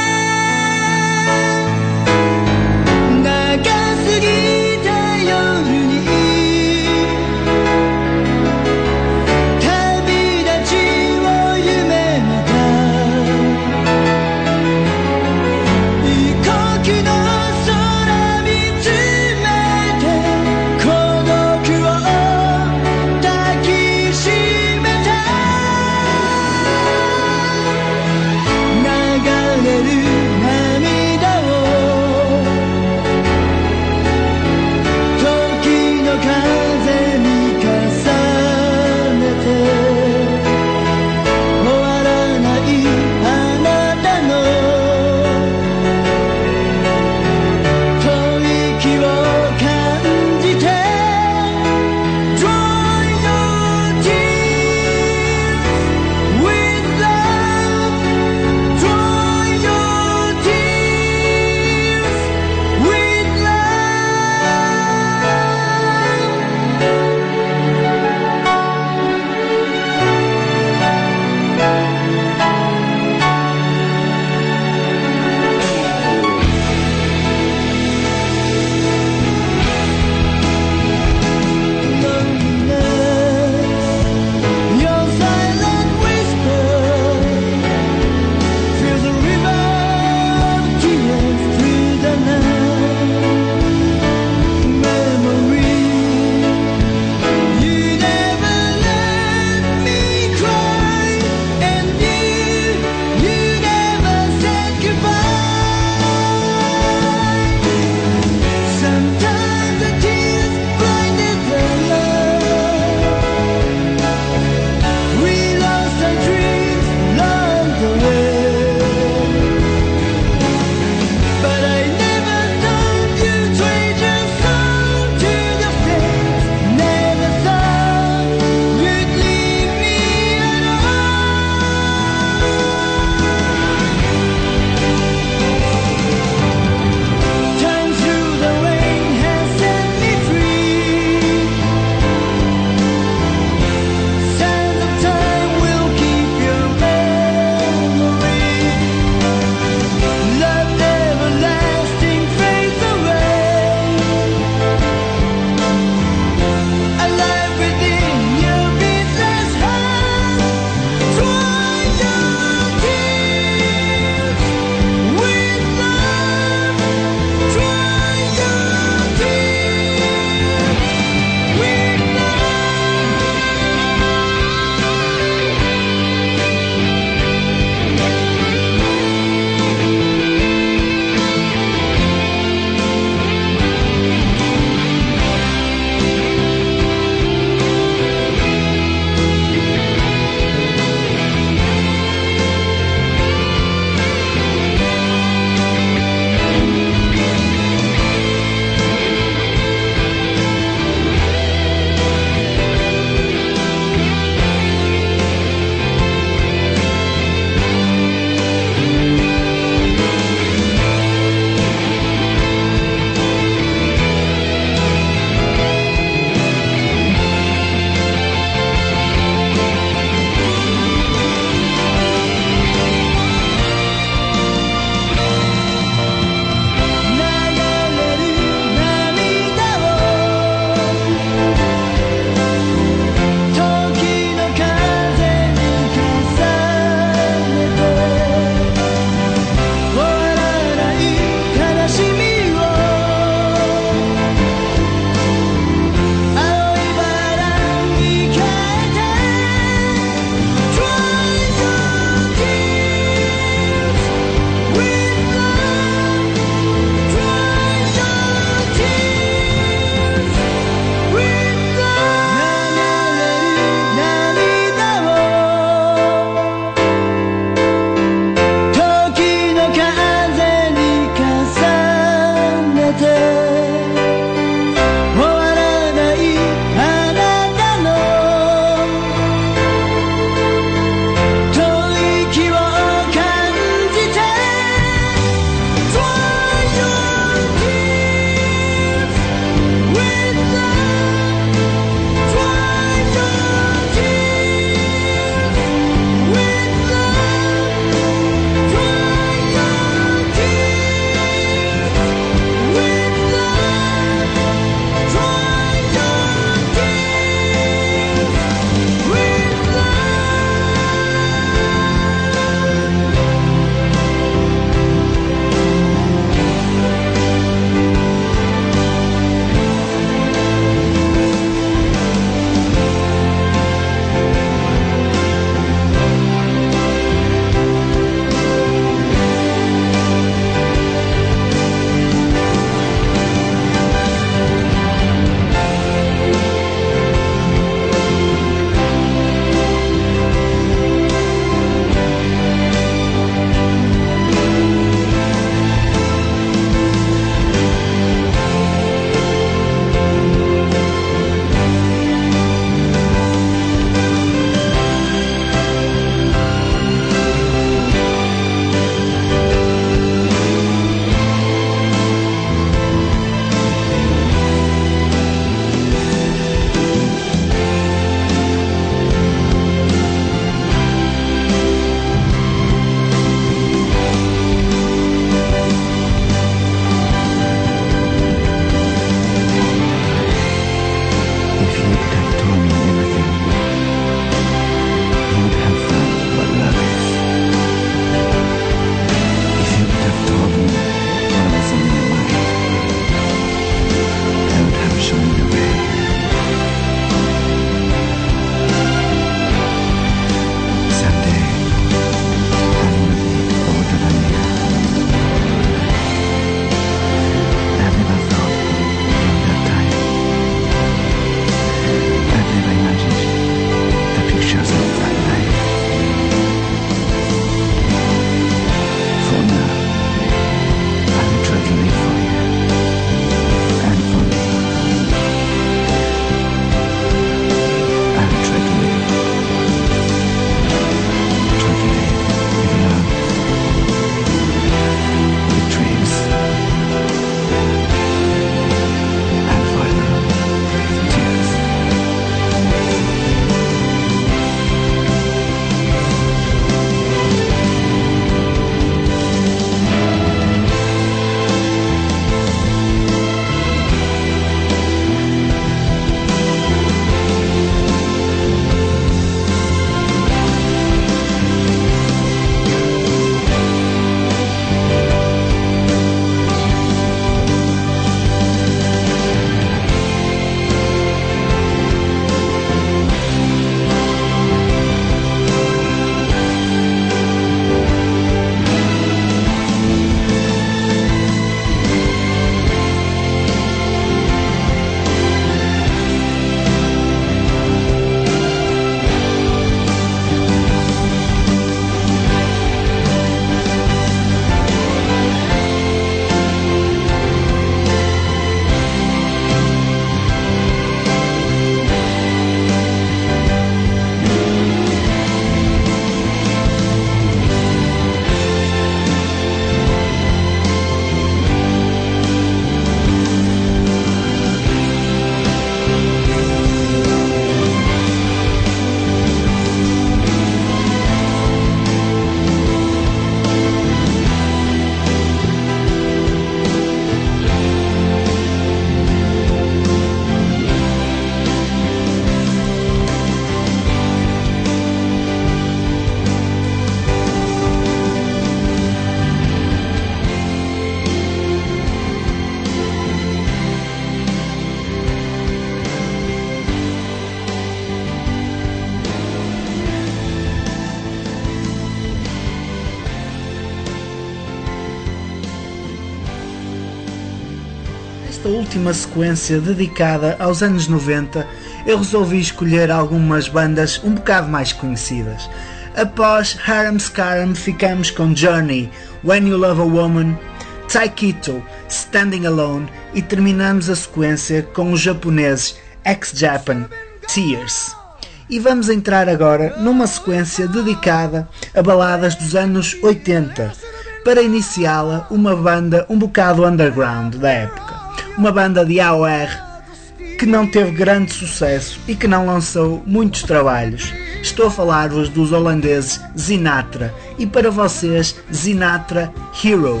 Speaker 1: nesta última sequência dedicada aos anos 90, eu resolvi escolher algumas bandas um bocado mais conhecidas. Após Haram Scaram ficamos com Journey, When You Love a Woman, Taikito, Standing Alone e terminamos a sequência com os japoneses X-Japan, Tears. E vamos entrar agora numa sequência dedicada a baladas dos anos 80, para iniciá-la uma banda um bocado underground da época, uma banda de AOR que não teve grande sucesso e que não lançou muitos trabalhos. Estou a falar-vos dos holandeses Sinatra e para vocês Sinatra Hero.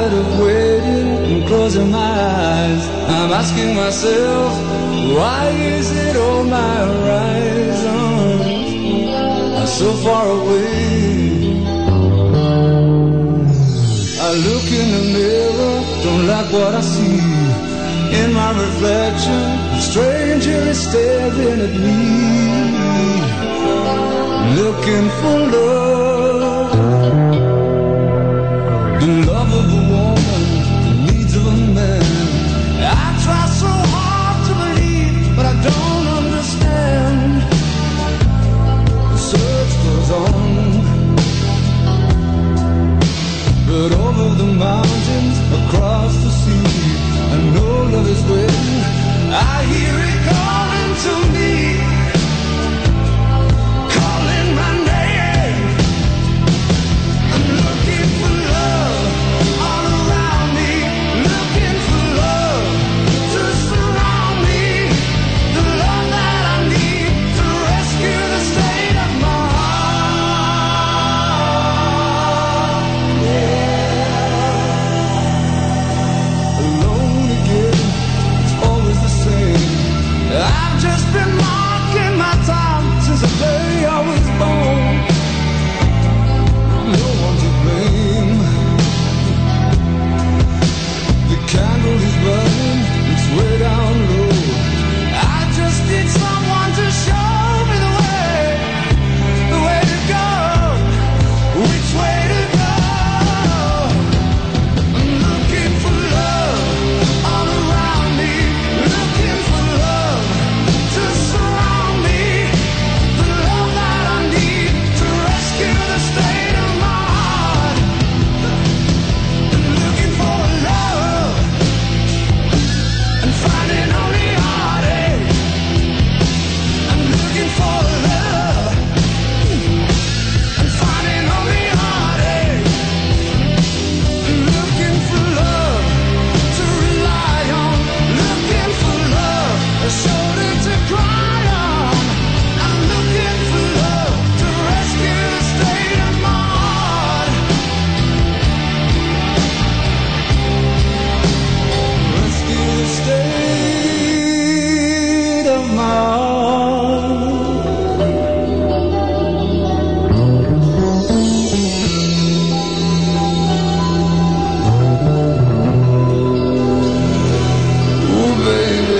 Speaker 3: tired of waiting and closing my eyes. I'm asking myself, why is it all my horizons are so far away? I look in the mirror, don't like what I see. In my reflection, a stranger is staring at me, looking for love. The love of a woman, the needs of a man. I try so hard to believe, but I don't understand. The search goes on, but over the mountains, across the sea, I know love is waiting. I hear it calling to me, calling my name. I'm looking for love all around me, looking for love to surround me, the love that I need to rescue the state of my heart. Yeah. Alone again, it's always the same. I've just been marking my time since the day I was born. No one to blame. The candle is burning, it's way down low. I just need someone to show me the way to go, which way to go. I'm looking for love all around me, looking for love to surround me, the love that I need to rescue the state of my heart. I'm looking for love and finding only heartache. I'm looking for love and finding only heartache. I'm looking for love to rely on, looking for love, a shoulder to cry on. I'm looking for love to rescue the state of my heart. Rescue the state of my heart. Oh, baby.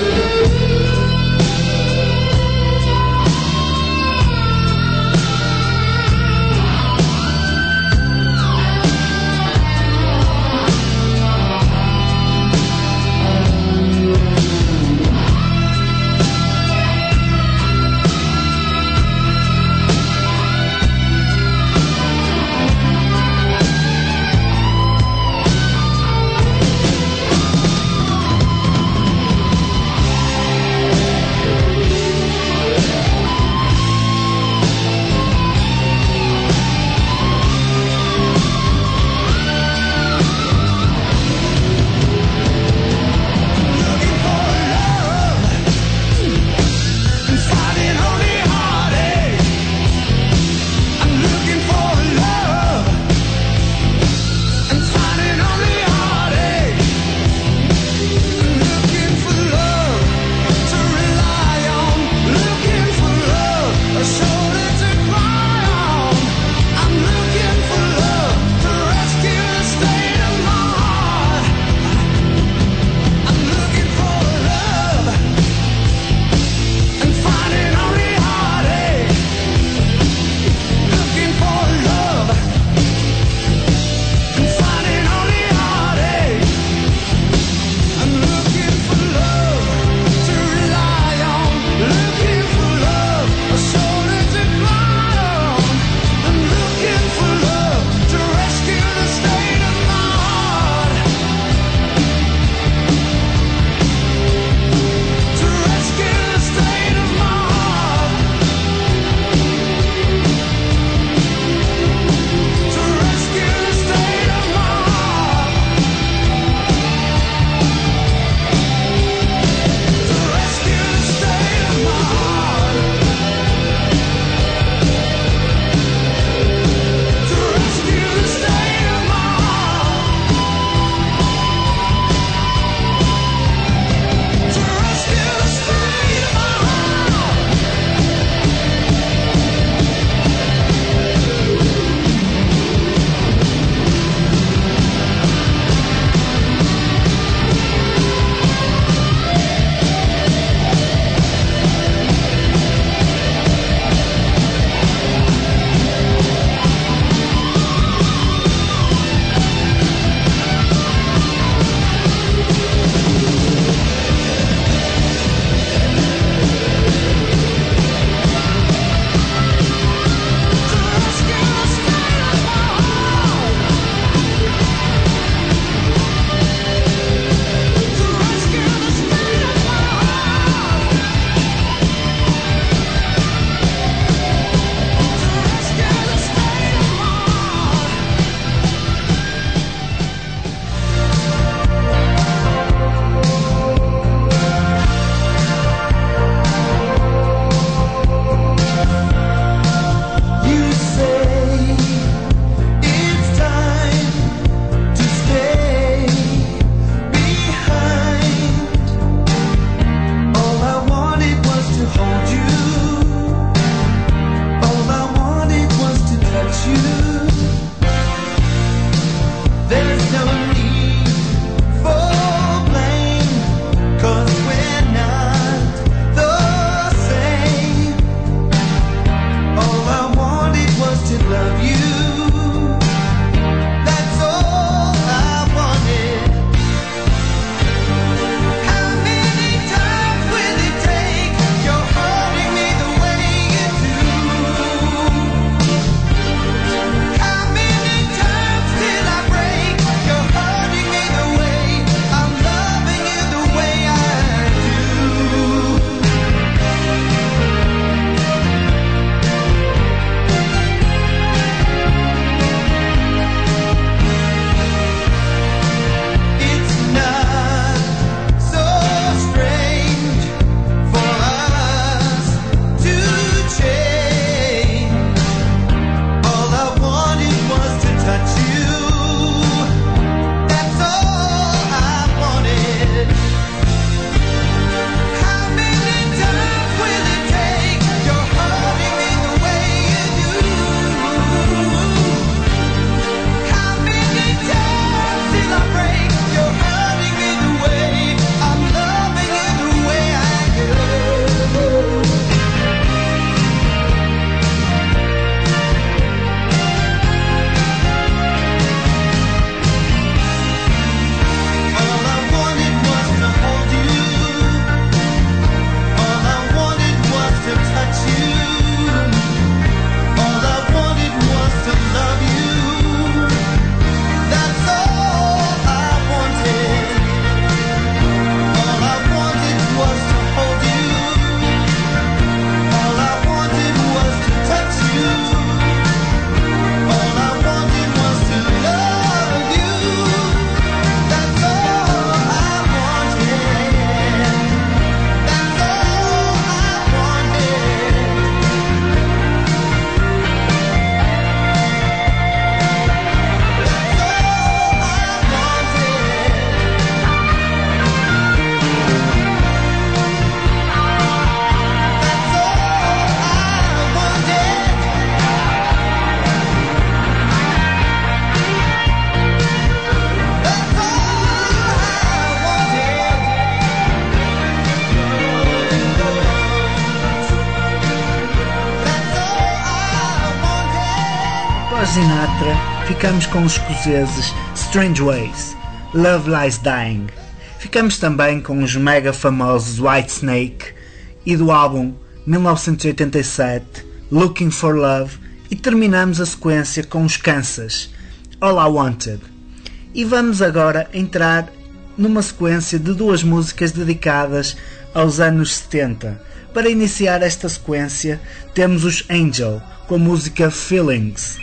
Speaker 1: Sinatra, ficamos com os escoceses Strange Ways, Love Lies Dying. Ficamos também com os mega famosos Whitesnake e do álbum 1987 Looking for Love, e terminamos a sequência com os Kansas, All I Wanted. E vamos agora entrar numa sequência de duas músicas dedicadas aos anos 70. Para iniciar esta sequência temos os Angel com a música Feelings.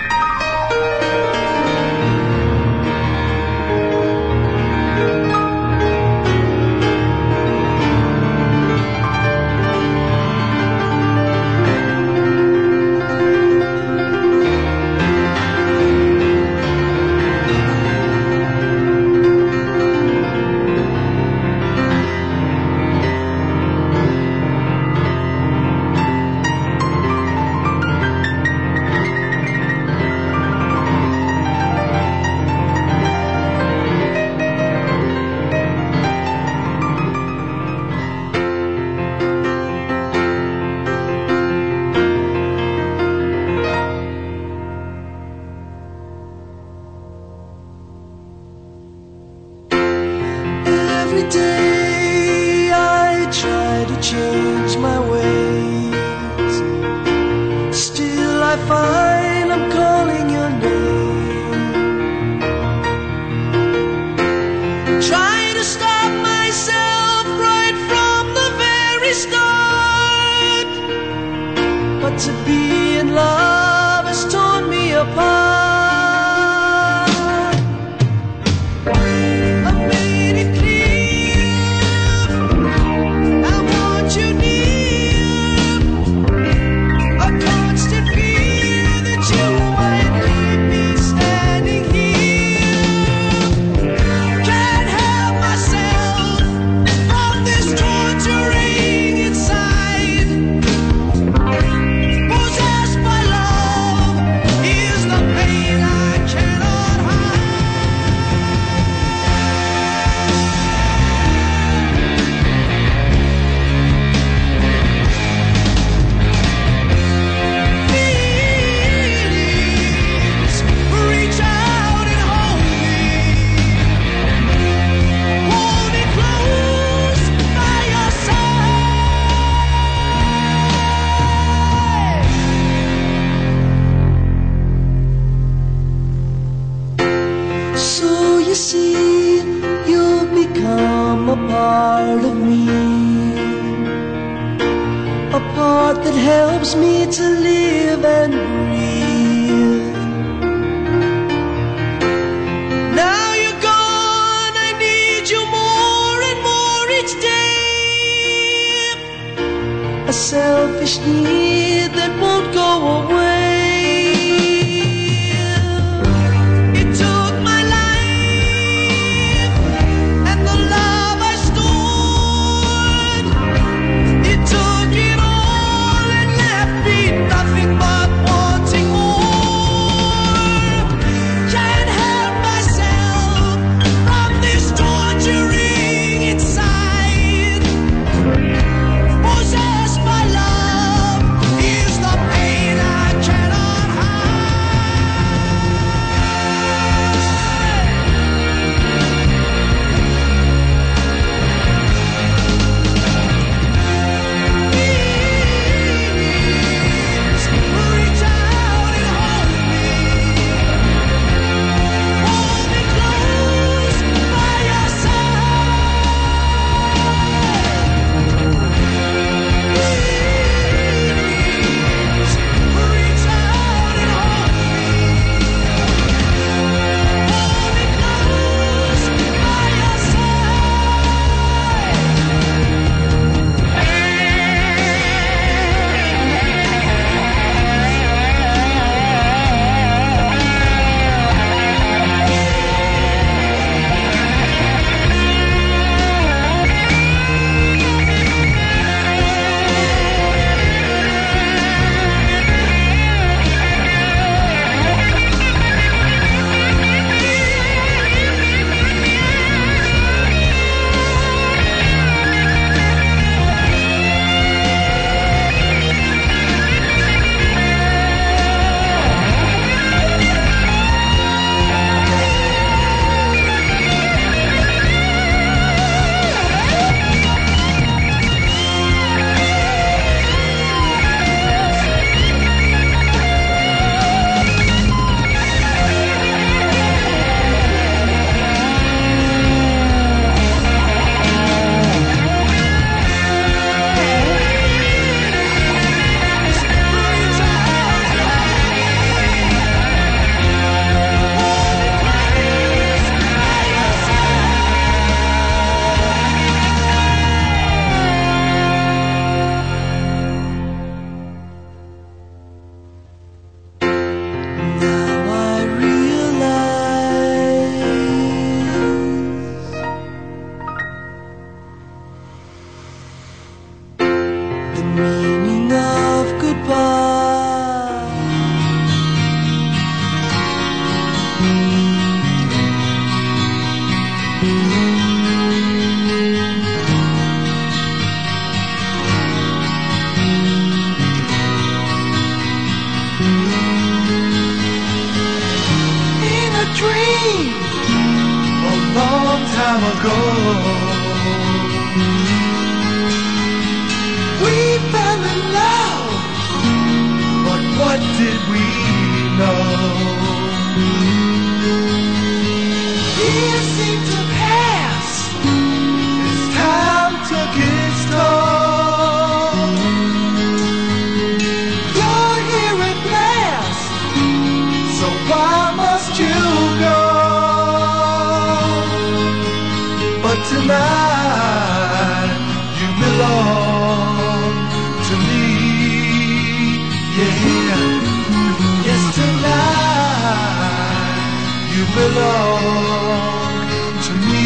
Speaker 5: Every day I try to change my ways. Still I find I'm calling your name. Trying to stop myself right from the very start. But to be in love has torn me apart. That helps me to live and breathe. Now you're gone, I need you more and more each day. A selfish need that won't go away. It took my life and the love I stored. It took it all. Nothing but wanting more. Can't help myself from this torturing inside. Possessed by love is the pain I
Speaker 7: meaning of goodbye. In a dream a long time ago, we fell in love, but what did we know? Years seemed to pass as time took its toll. You're here at last, so why must you go? But tonight you belong to me, yeah. Yes, tonight you belong to me.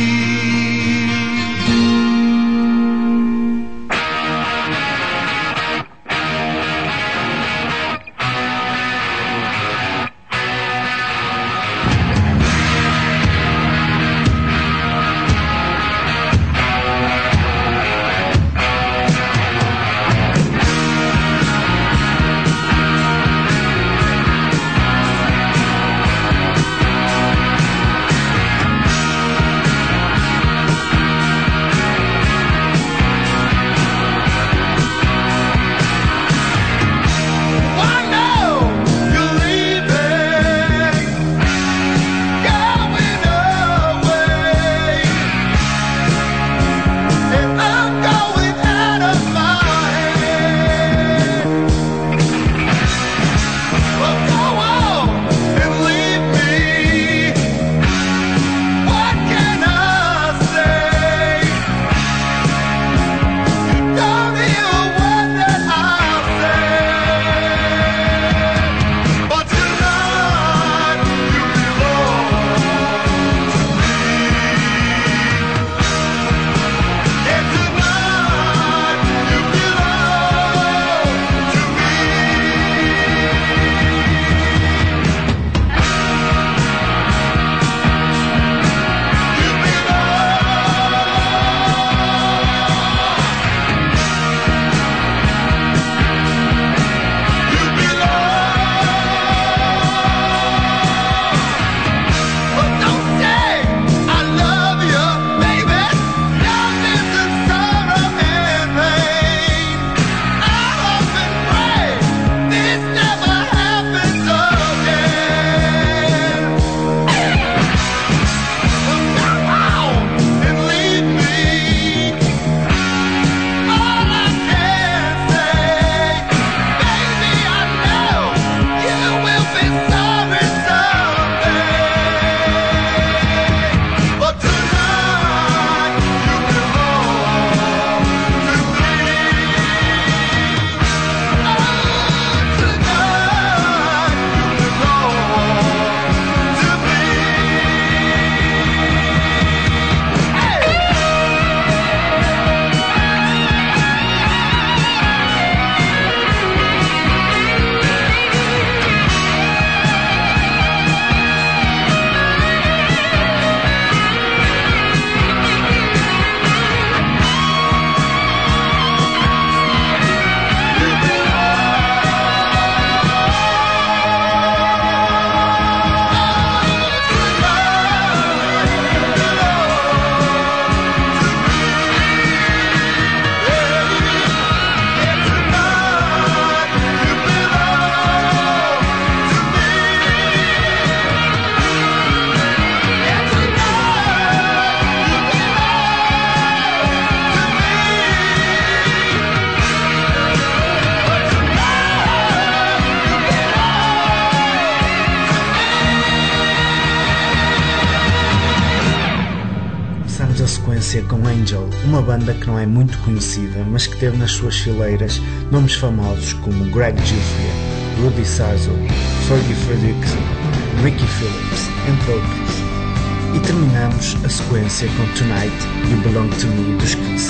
Speaker 1: com Angel, uma banda que não é muito conhecida, mas que teve nas suas fileiras nomes famosos como Greg Gilfrey, Rudy Sarzo, Fergie Frederiksen, Ricky Phillips, entre outros. E terminamos a sequência com Tonight You Belong to Me dos Kiss.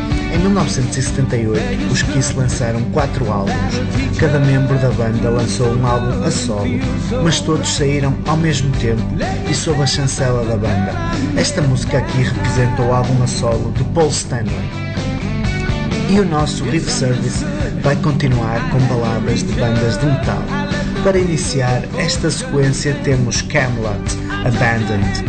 Speaker 1: Em 1978, os Kiss lançaram 4 álbuns. Cada membro da banda lançou um álbum a solo, mas todos saíram ao mesmo tempo e sob a chancela da banda. Esta música aqui representa o álbum a solo de Paul Stanley. E o nosso Riff Service vai continuar com baladas de bandas de metal. Para iniciar esta sequência temos Camelot, Abandoned.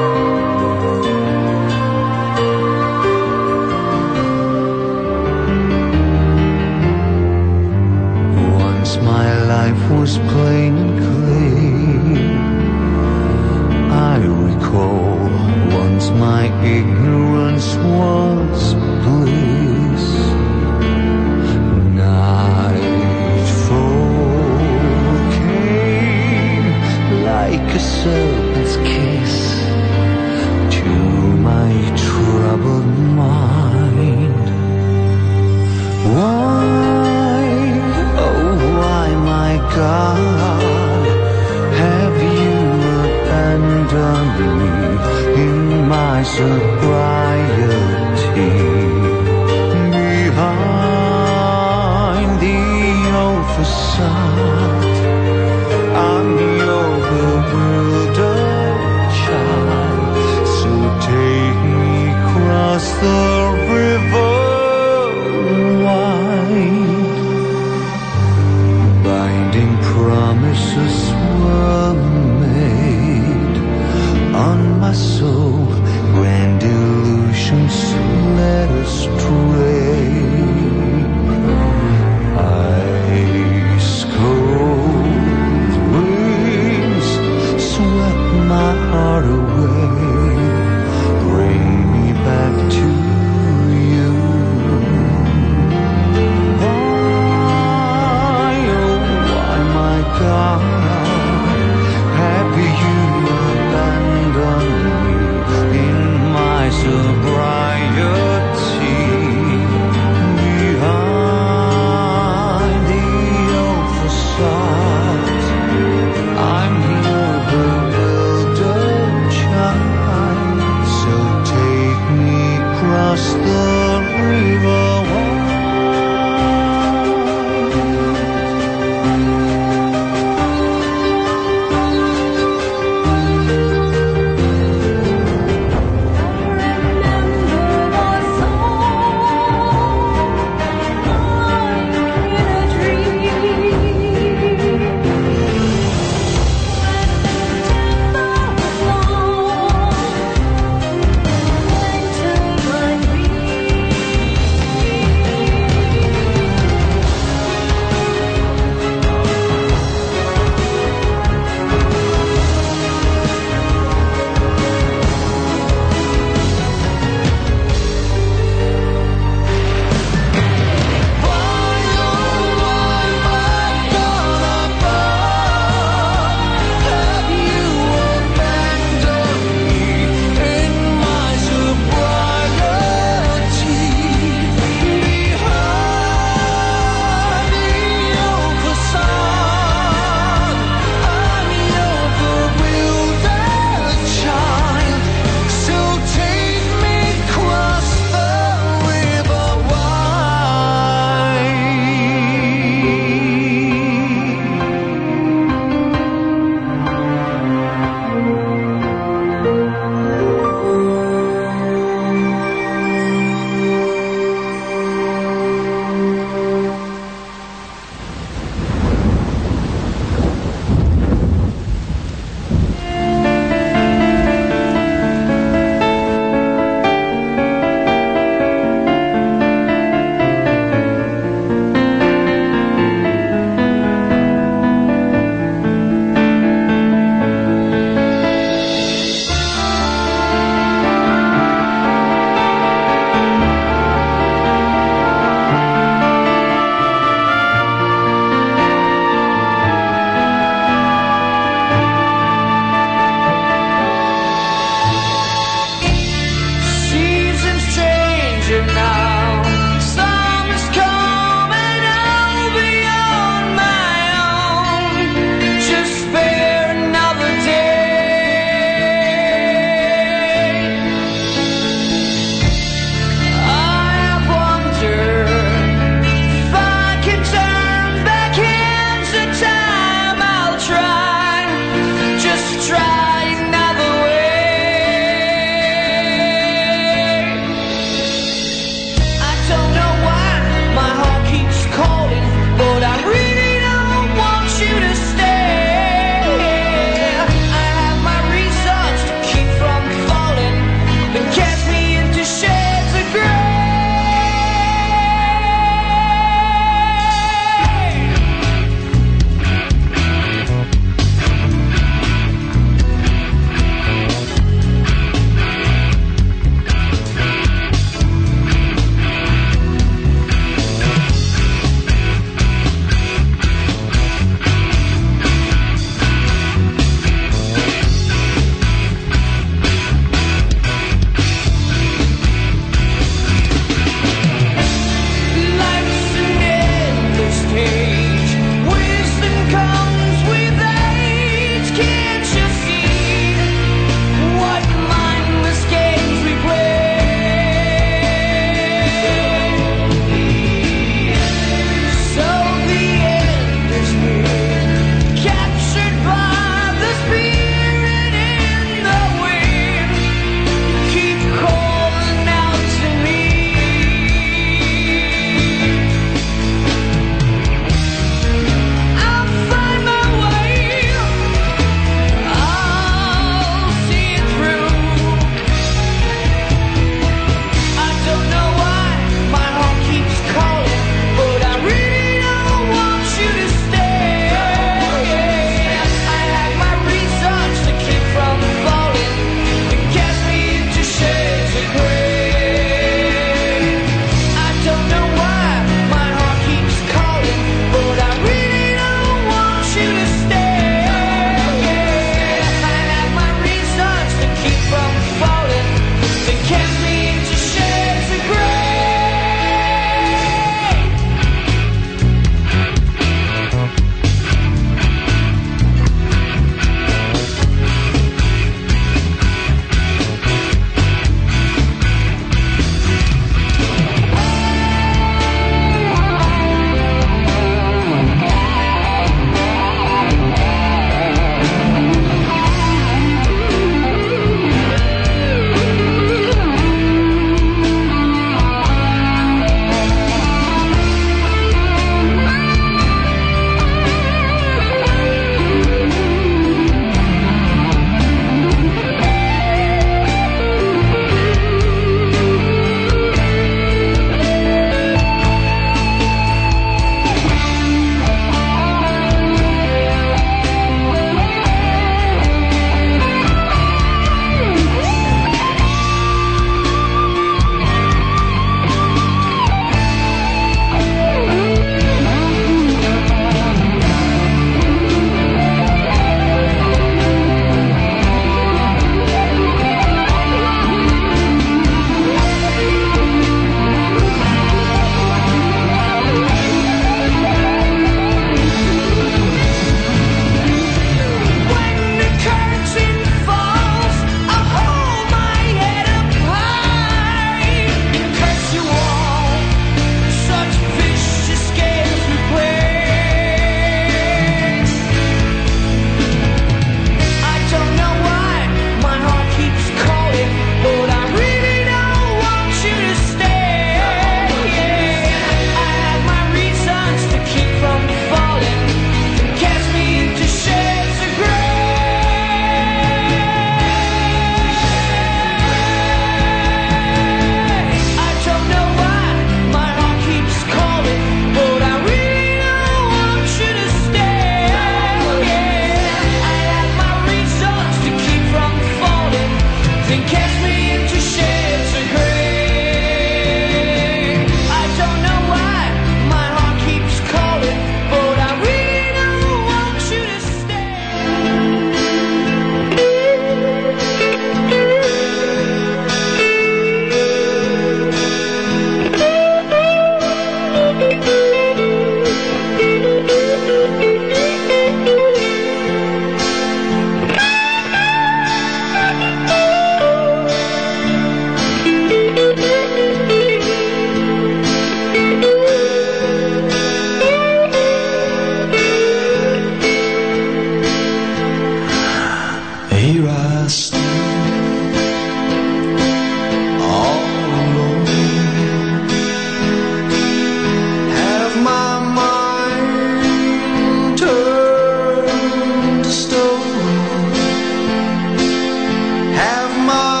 Speaker 3: my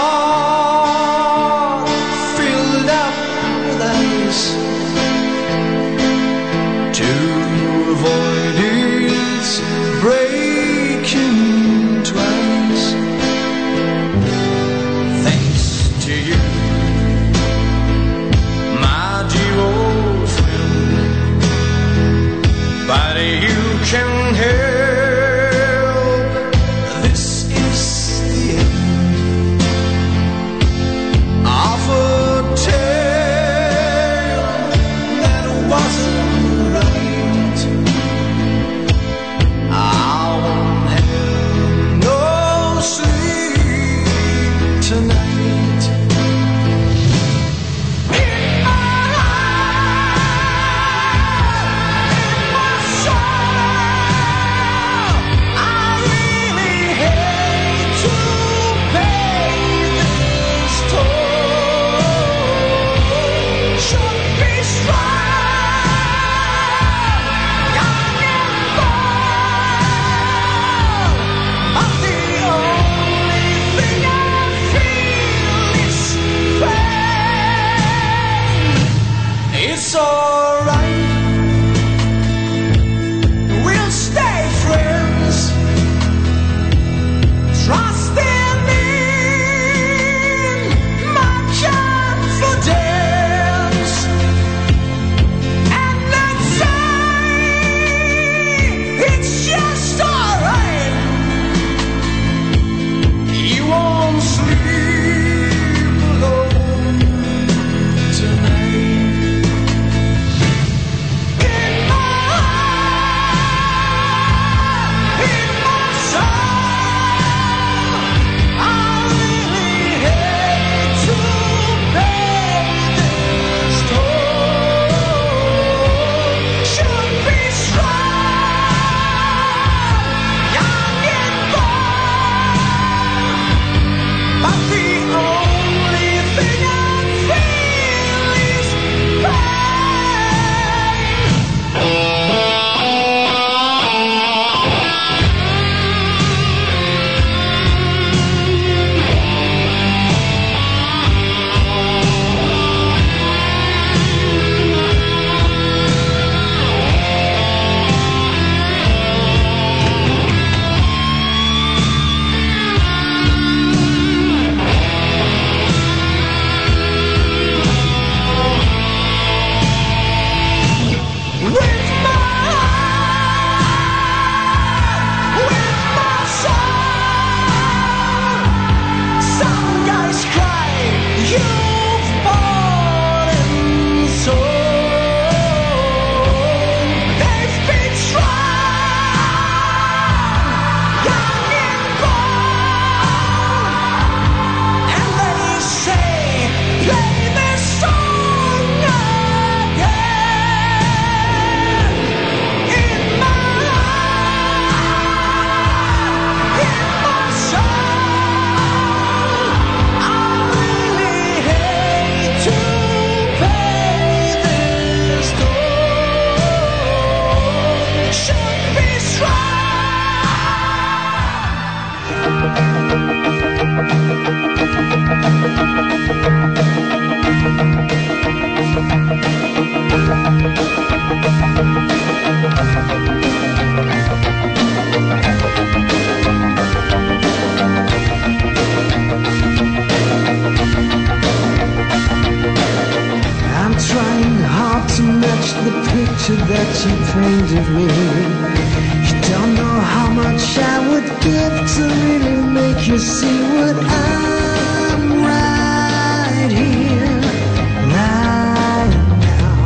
Speaker 3: heart filled up with ice to avoid its breaking twice. Thanks to you, my dear old friend, but you can help. This is the end of a tale that wasn't right. I won't have no sleep tonight. In my heart, in my soul, I really hate to pay this toll. Should be strong, young and bold, but the only thing I feel is pain. It's alright, we'll stay friends, trusting in my confidence, and let's say it's just alright. You won't sleep alone tonight. In my heart, in my soul, I really hate to pay this toll. Should be strong, young and bold, but the only thing I feel is with my heart, with my soul. Some guys cry, you've bought and sold. They've been strong, young and bold, and they say, play this song again. In my heart, in my soul, I really hate to pay this toll. Should be I'm trying hard to match the picture that you paint of me. You don't know how much I would give to really make you see what I'm right here, right now.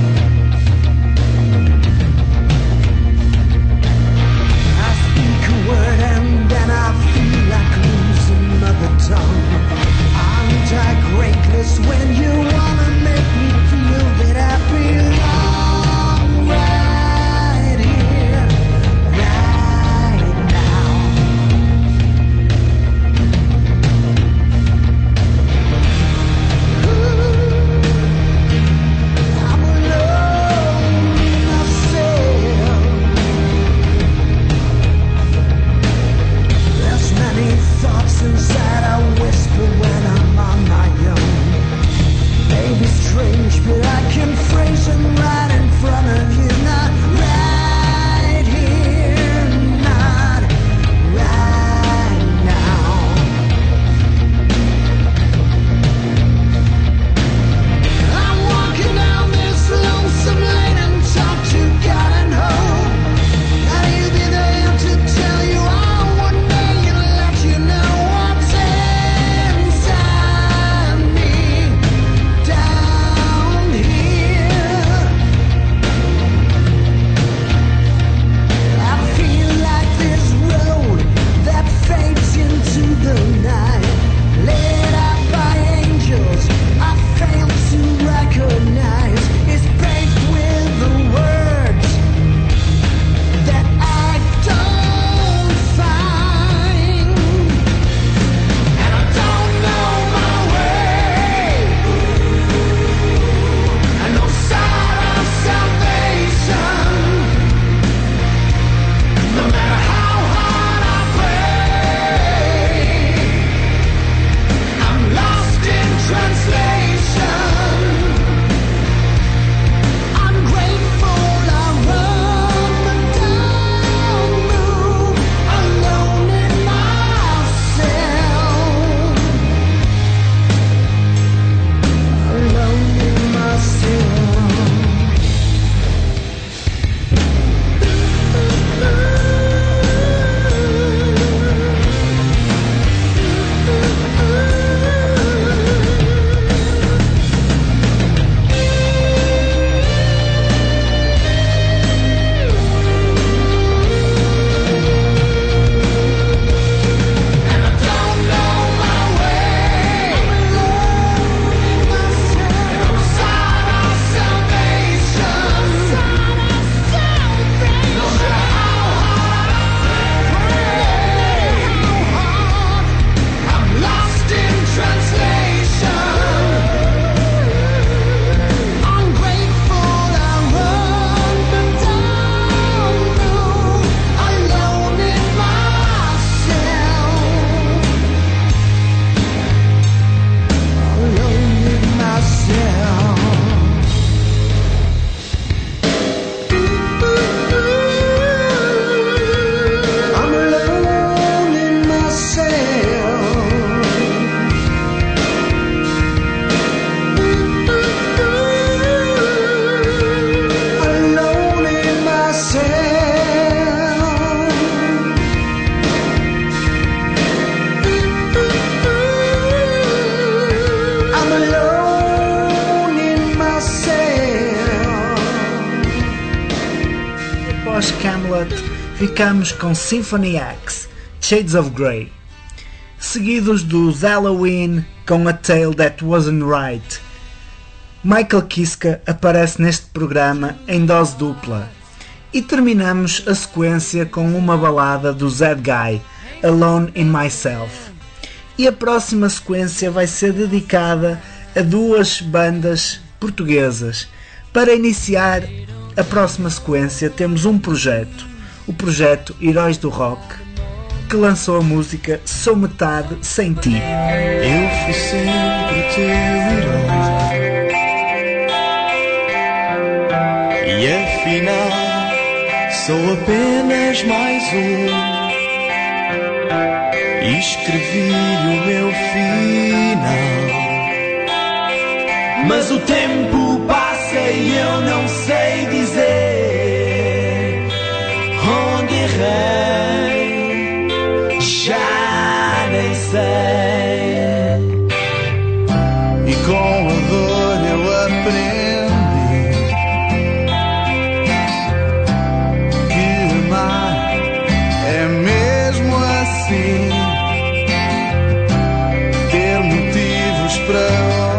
Speaker 3: I speak a word and then I feel like losing mother tongue. Aren't I greatless when you wanna make me feel that I belong right here, right now?
Speaker 5: alone in myself.
Speaker 1: Após Camelot, ficamos com Symphony X, Shades of Grey, seguidos dos Halloween com A Tale That Wasn't Right. Michael Kiske aparece neste programa em dose dupla. E terminamos a sequência com uma balada do Zed Guy, Alone in Myself. E a próxima sequência vai ser dedicada a duas bandas portuguesas. Para iniciar a próxima sequência temos um projeto, o projeto Heróis do Rock, que lançou a música Sou Metade Sem Ti.
Speaker 6: Eu fui sempre teu herói, e afinal sou apenas mais um. Escrevi o meu final, mas o tempo passa e eu não sei dizer onde errei, já nem sei. E com a dor eu aprendi que amar é mesmo assim, ter motivos para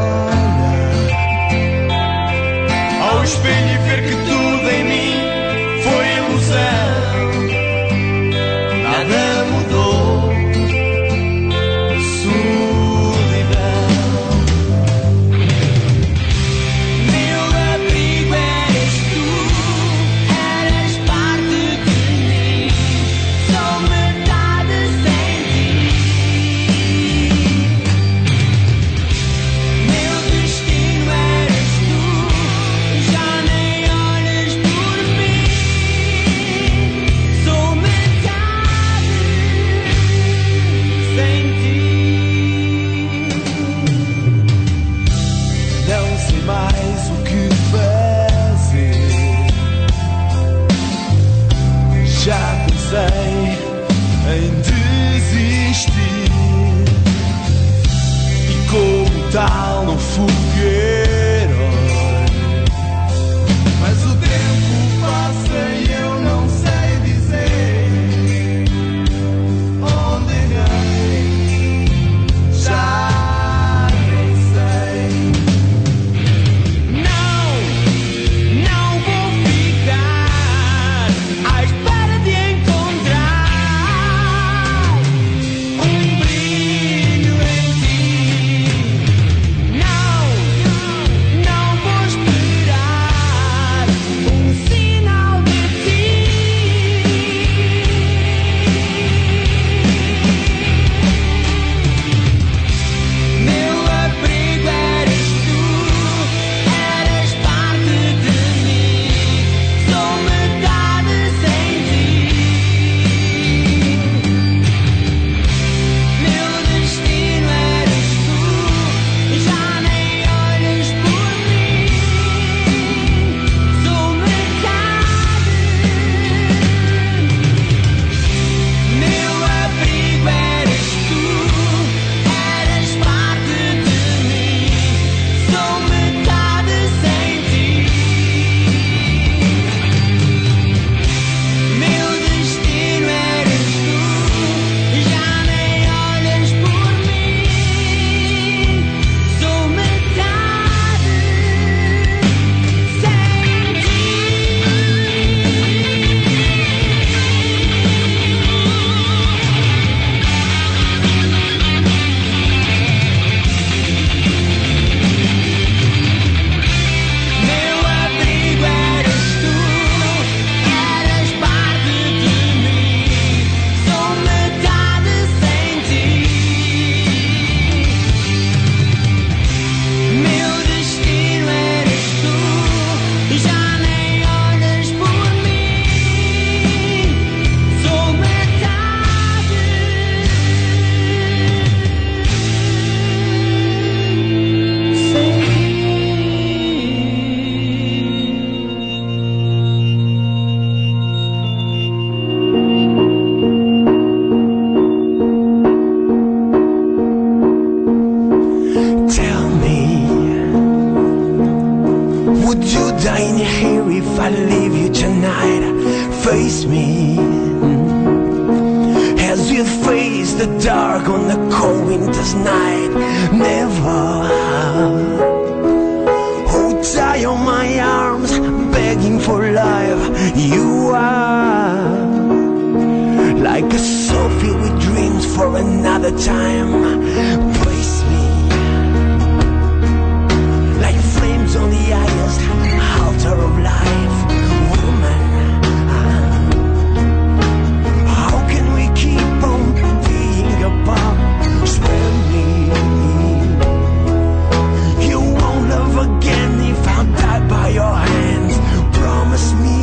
Speaker 6: olhar ao espelho e ver que tudo em mim foi ilusão. Nada mudou, solidão. Meu abrigo eres tu, eras parte de mim, sou metade sem ti. Meu destino eres tu, já nem olhas por mim, sou metade sem ti. Não sei mais o que fazer, já pensei em desistir, e como tal não fui herói. Mas o tempo passa e eu não sei dizer onde errei, já nem sei. Não, não vou ficar à espera de encontrar um brilho em ti. Não,
Speaker 5: if I leave you tonight, face me as you face the dark on the cold winter's night. Never hold tight on my arms, begging for life. You are like a soul filled with dreams for another time. Place me like flames on the highest altar of life. Woman, how can we keep on being apart? Swear me you won't love again if I die by your hands. Promise me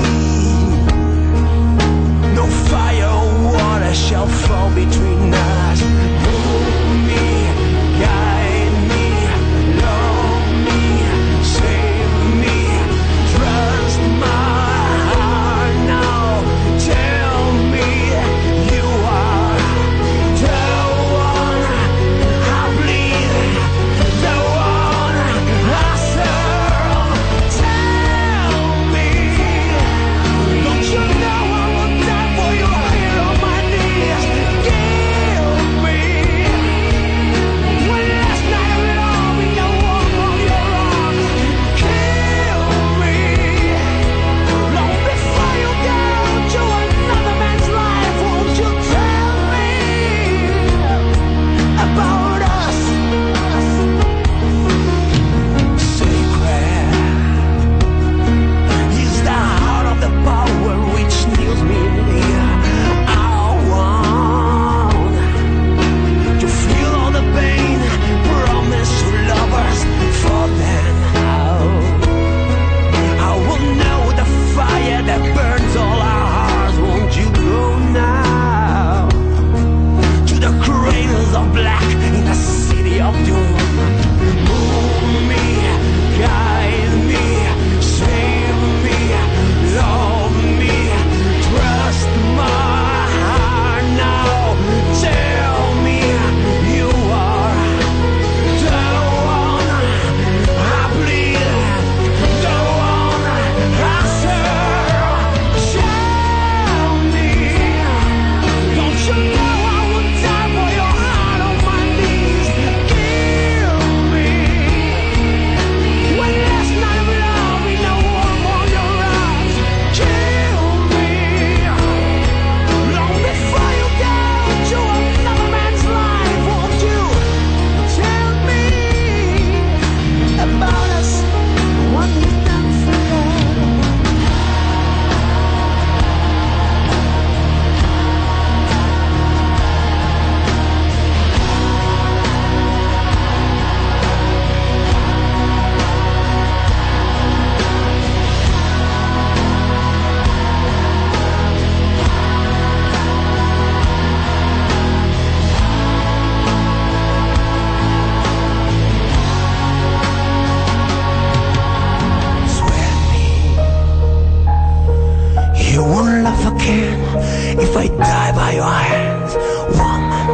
Speaker 5: no fire or water shall fall between us. Move me, guide me, love me, save me. Trust my heart now. Tell me you are the one I bleed, the one I serve. Tell me, don't you know I will die for you here on my knees? Give me one last night of it all in the warmth of your arms. Kill me long before you go to another man's life. Won't you tell me about us? Sacred is the heart of the power which kneels me near. I want to feel all the pain, promise to lovers, for then I will know the fire that burns all our hearts. Won't you go now to the cradles of black in the city of doom? Move me, guide me, save me, love me, trust my heart now. Tell me you are the one I bleed, the one I serve. Tell me, don't you know I would die for your heart on my knees? Kill me one last night of love in the warmth of your arms. Kill me long before you go to another man's life. Won't you tell me about us, what we've done for love? Swear me you won't love again if I die by your hands. Woman,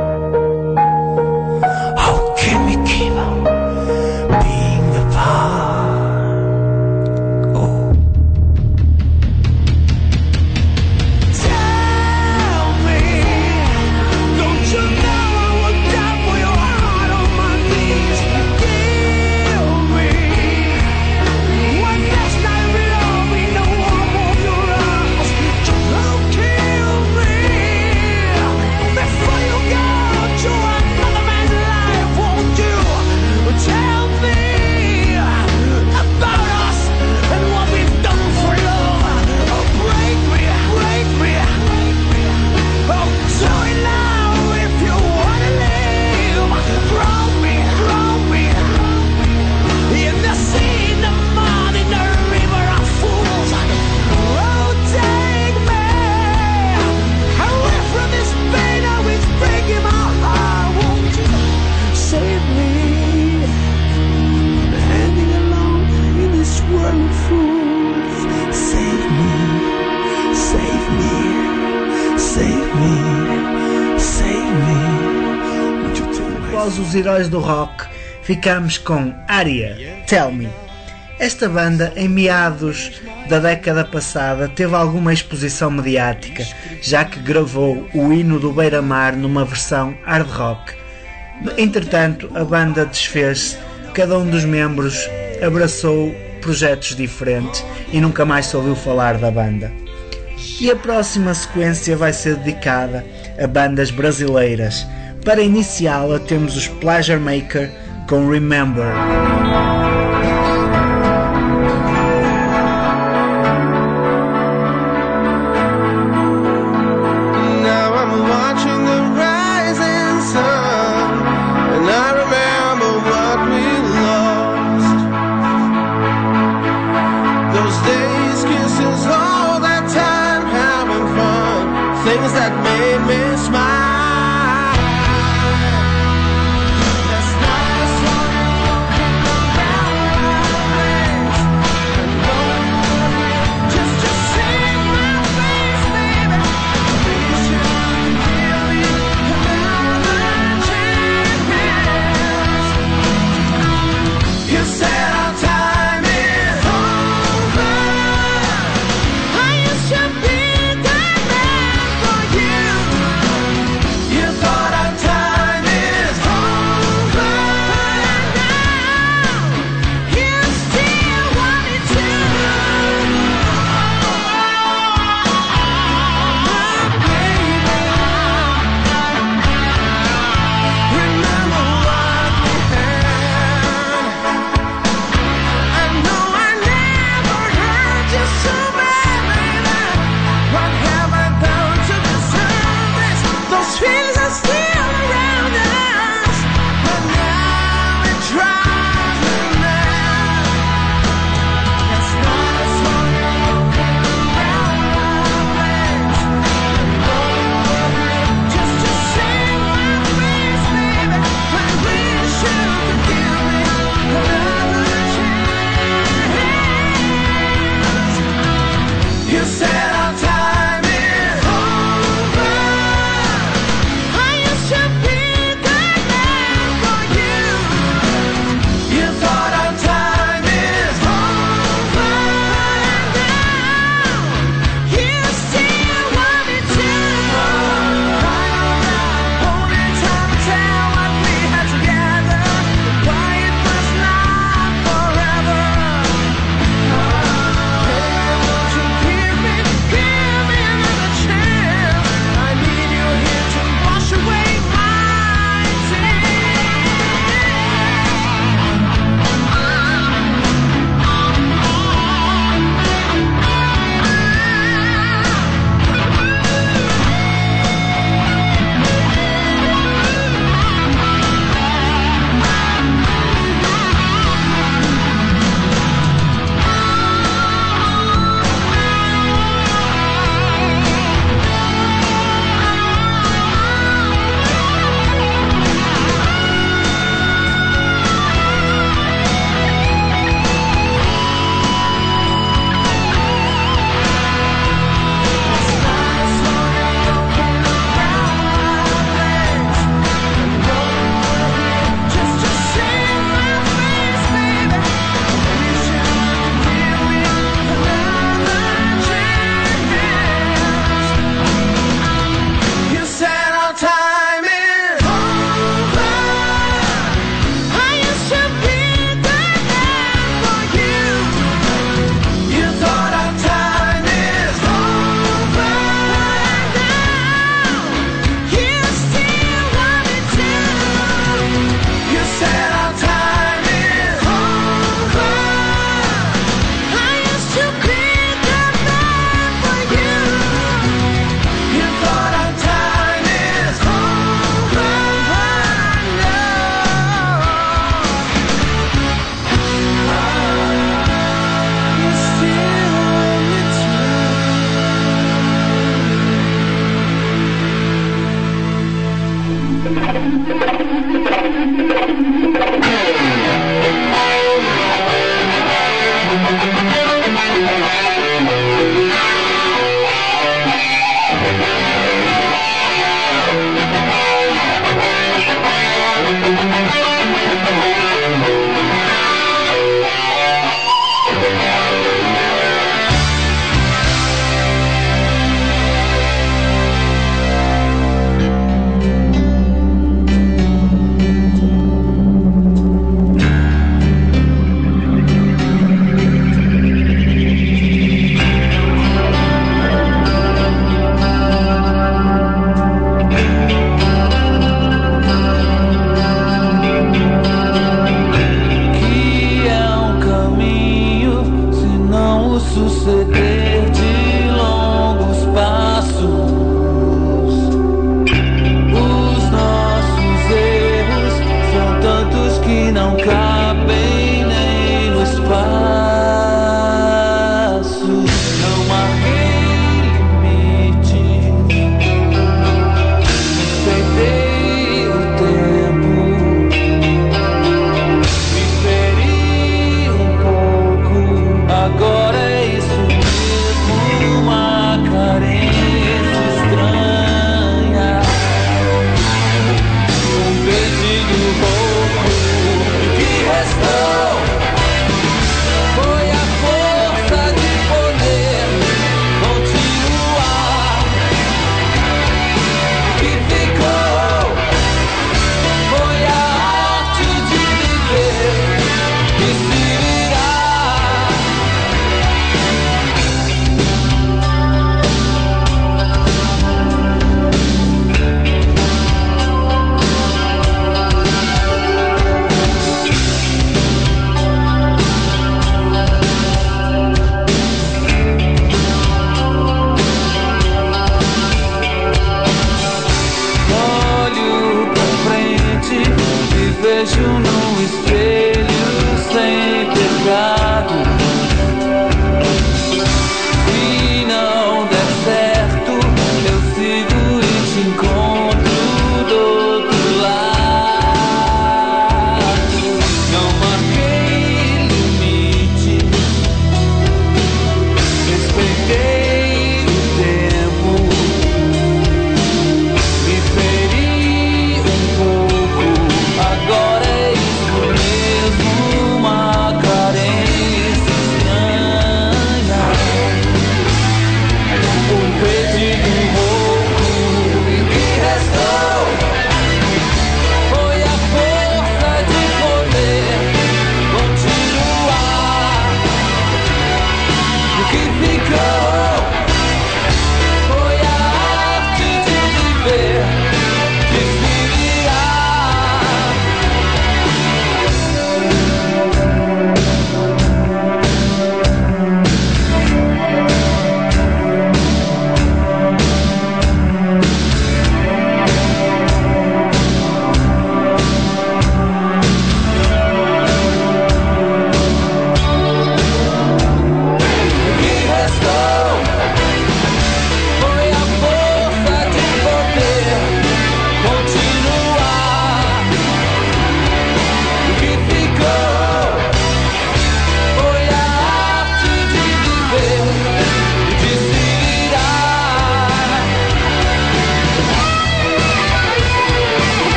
Speaker 5: how can we keep on being apart? Oh, tell me, don't you know I would die for your heart on my knees? Kill me one last night of love in the warmth of your arms. Oh, kill me before you go to another man's life. Won't you tell me about us and what we've done for love? Oh, break me, break me. Oh, do it now if you wanna live. Throw me in the sea, in the mud, in the river of fools. Oh, take me away from this pain that is breaking my heart. Won't you save me? Standing alone in this world of fools. Save me, save me, save me, save me. Won't you take me?
Speaker 1: Após os heróis do rock, ficamos com Aria, Tell Me. Esta banda, em meados da década passada, teve alguma exposição mediática, já que gravou o hino do Beira-Mar numa versão hard rock. Entretanto, a banda desfez-se, cada um dos membros abraçou projetos diferentes e nunca mais se ouviu falar da banda. E a próxima sequência vai ser dedicada a bandas brasileiras. Para iniciá-la temos os Pleasure Maker com Remember.
Speaker 5: Things that made me smile. That's nice walking around
Speaker 7: suceder de longos passos. Os nossos erros são tantos que não cabem nem no espaço. Não marquei limites, respeitei o tempo, me feri um pouco. Agora é isso mesmo, uma carência estranha, um beijinho rouco. O que restou foi a força de poder continuar. O que ficou foi a arte de viver e se virar. Olho pra frente e vejo num espelho sem pecado. Se não der certo, eu sigo e te encontro do outro lado. Não marquei limite, respeitei o tempo, me feri um pouco. Agora é isso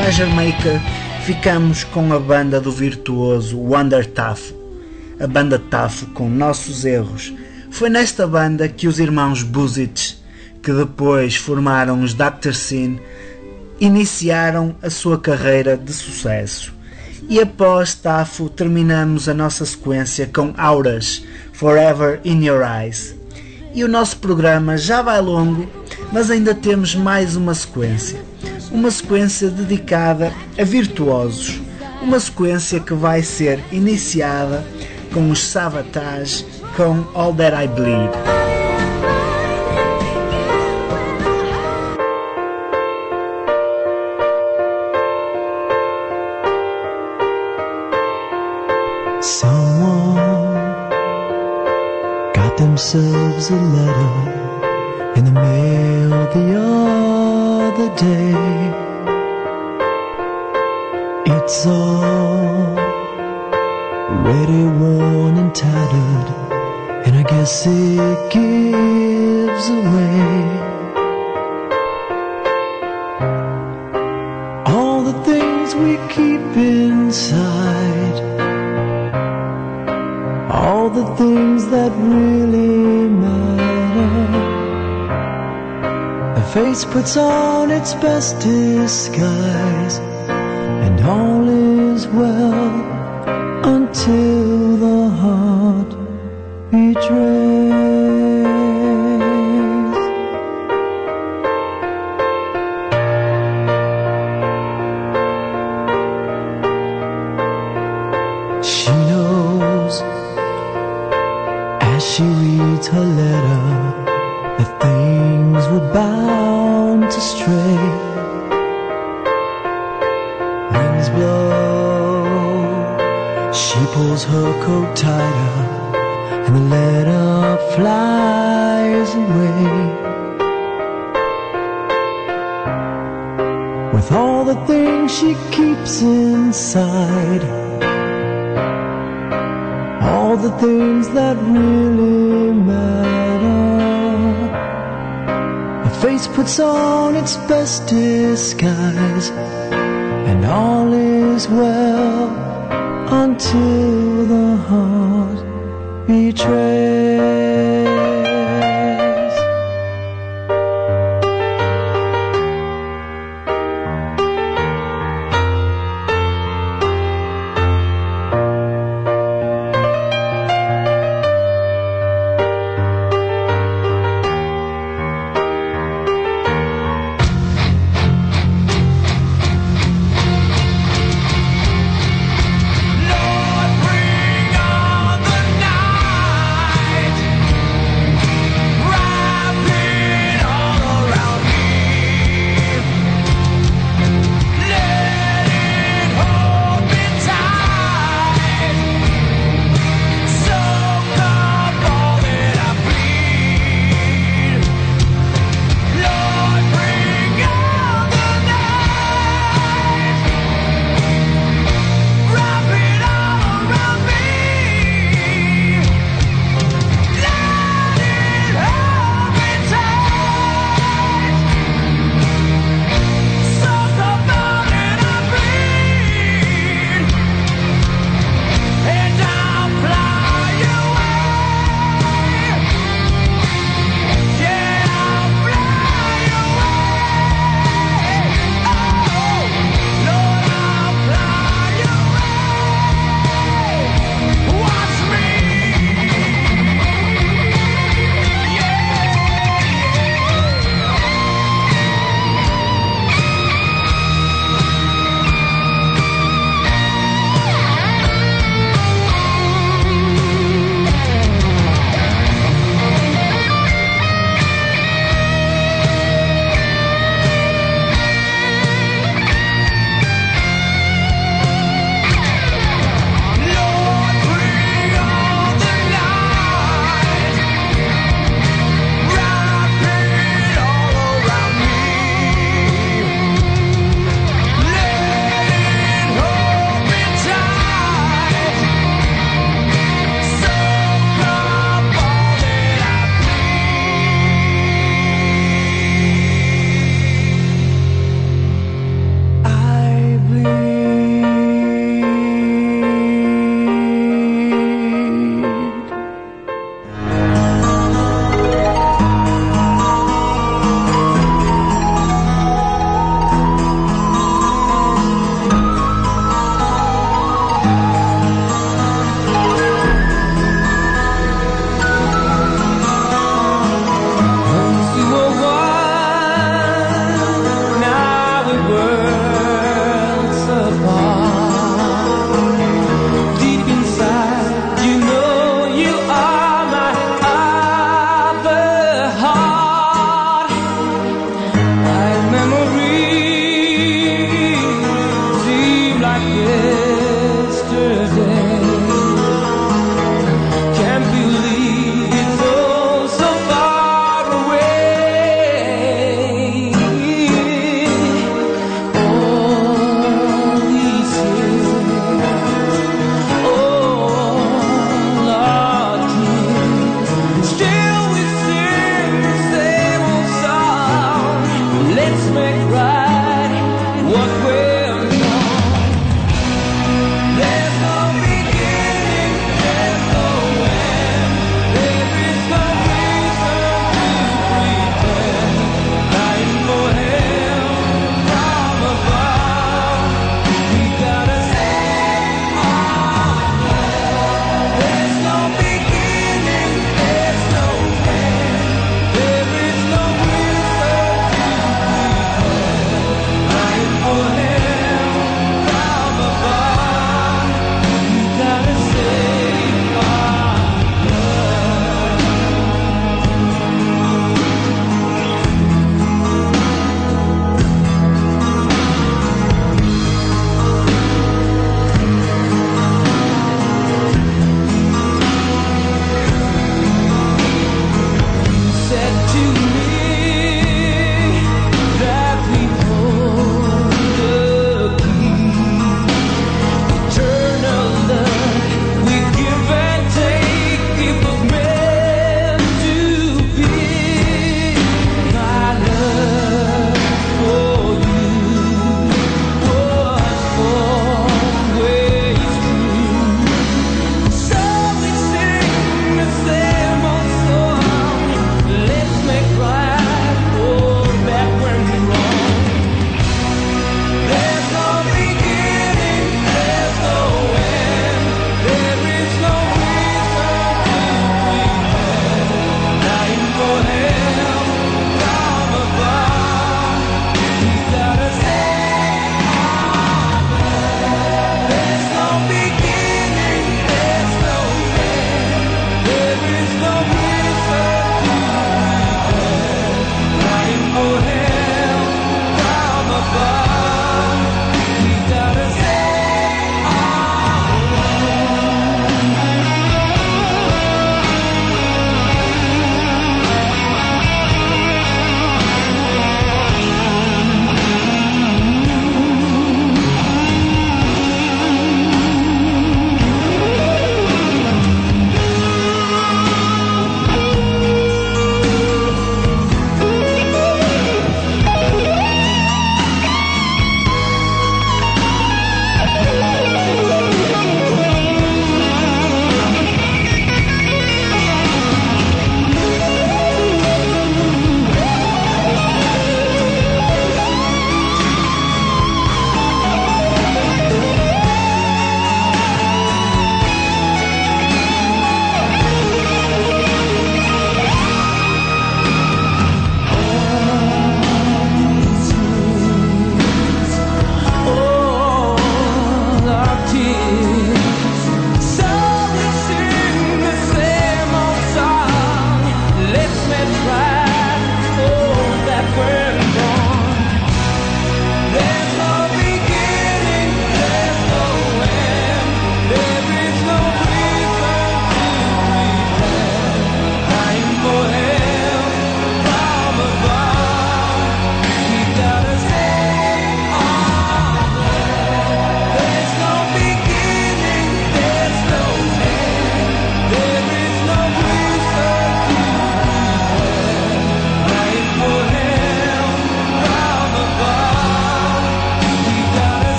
Speaker 1: Pleasure Maker, ficamos com a banda do virtuoso Wonder Tafo, a banda Tafo com Nossos Erros. Foi nesta banda que os irmãos Buzic, que depois formaram os Dr. Sin, iniciaram a sua carreira de sucesso. E após Tafo terminamos a nossa sequência com Auras, Forever in Your Eyes. E o nosso programa já vai longo, mas ainda temos mais uma sequência dedicada a virtuosos, uma sequência que vai ser iniciada com os Savatage com All That I Bleed.
Speaker 9: Someone got themselves a letter in the mail the other day. It's all already worn and tattered, and I guess it gives away all the things we keep inside, all the things that really matter. The face puts on its best disguise, and all is well until the heart betrays. She knows as she reads her letter that things were bound to stray. Winds blow, she pulls her coat tighter, and the letter flies away. With all the things she keeps inside, all the things that really matter. A face puts on its best disguise, and all is well until the heart betrays.
Speaker 3: Lord, bring on the night.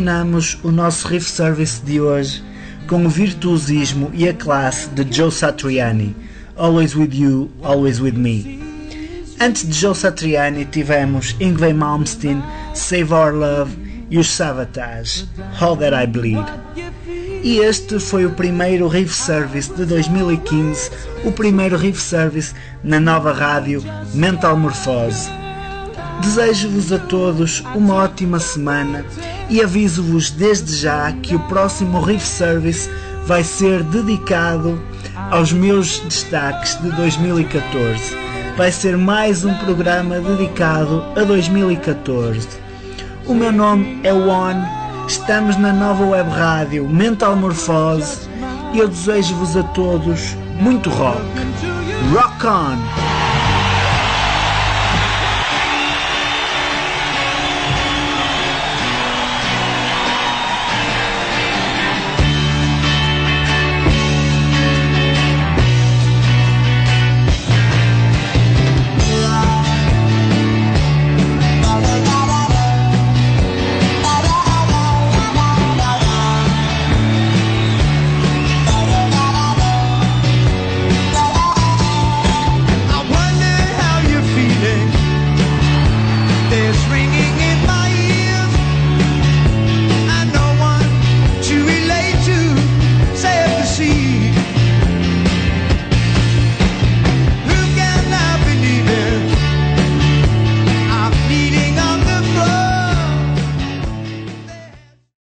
Speaker 1: terminamos o nosso Riff Service de hoje com o virtuosismo e a classe de Joe Satriani, Always With You, Always With Me. Antes de Joe Satriani tivemos Yngwie Malmsteen, Save Our Love e os Savatage, All That I Bleed. E este foi o primeiro Riff Service de 2015, o primeiro Riff Service na nova rádio Mental Morphose. Desejo-vos a todos uma ótima semana e aviso-vos desde já que o próximo Riff Service vai ser dedicado aos meus destaques de 2014. Vai ser mais um programa dedicado a 2014. O meu nome é One, estamos na nova web rádio Mental Morphose e eu desejo-vos a todos muito rock. Rock on!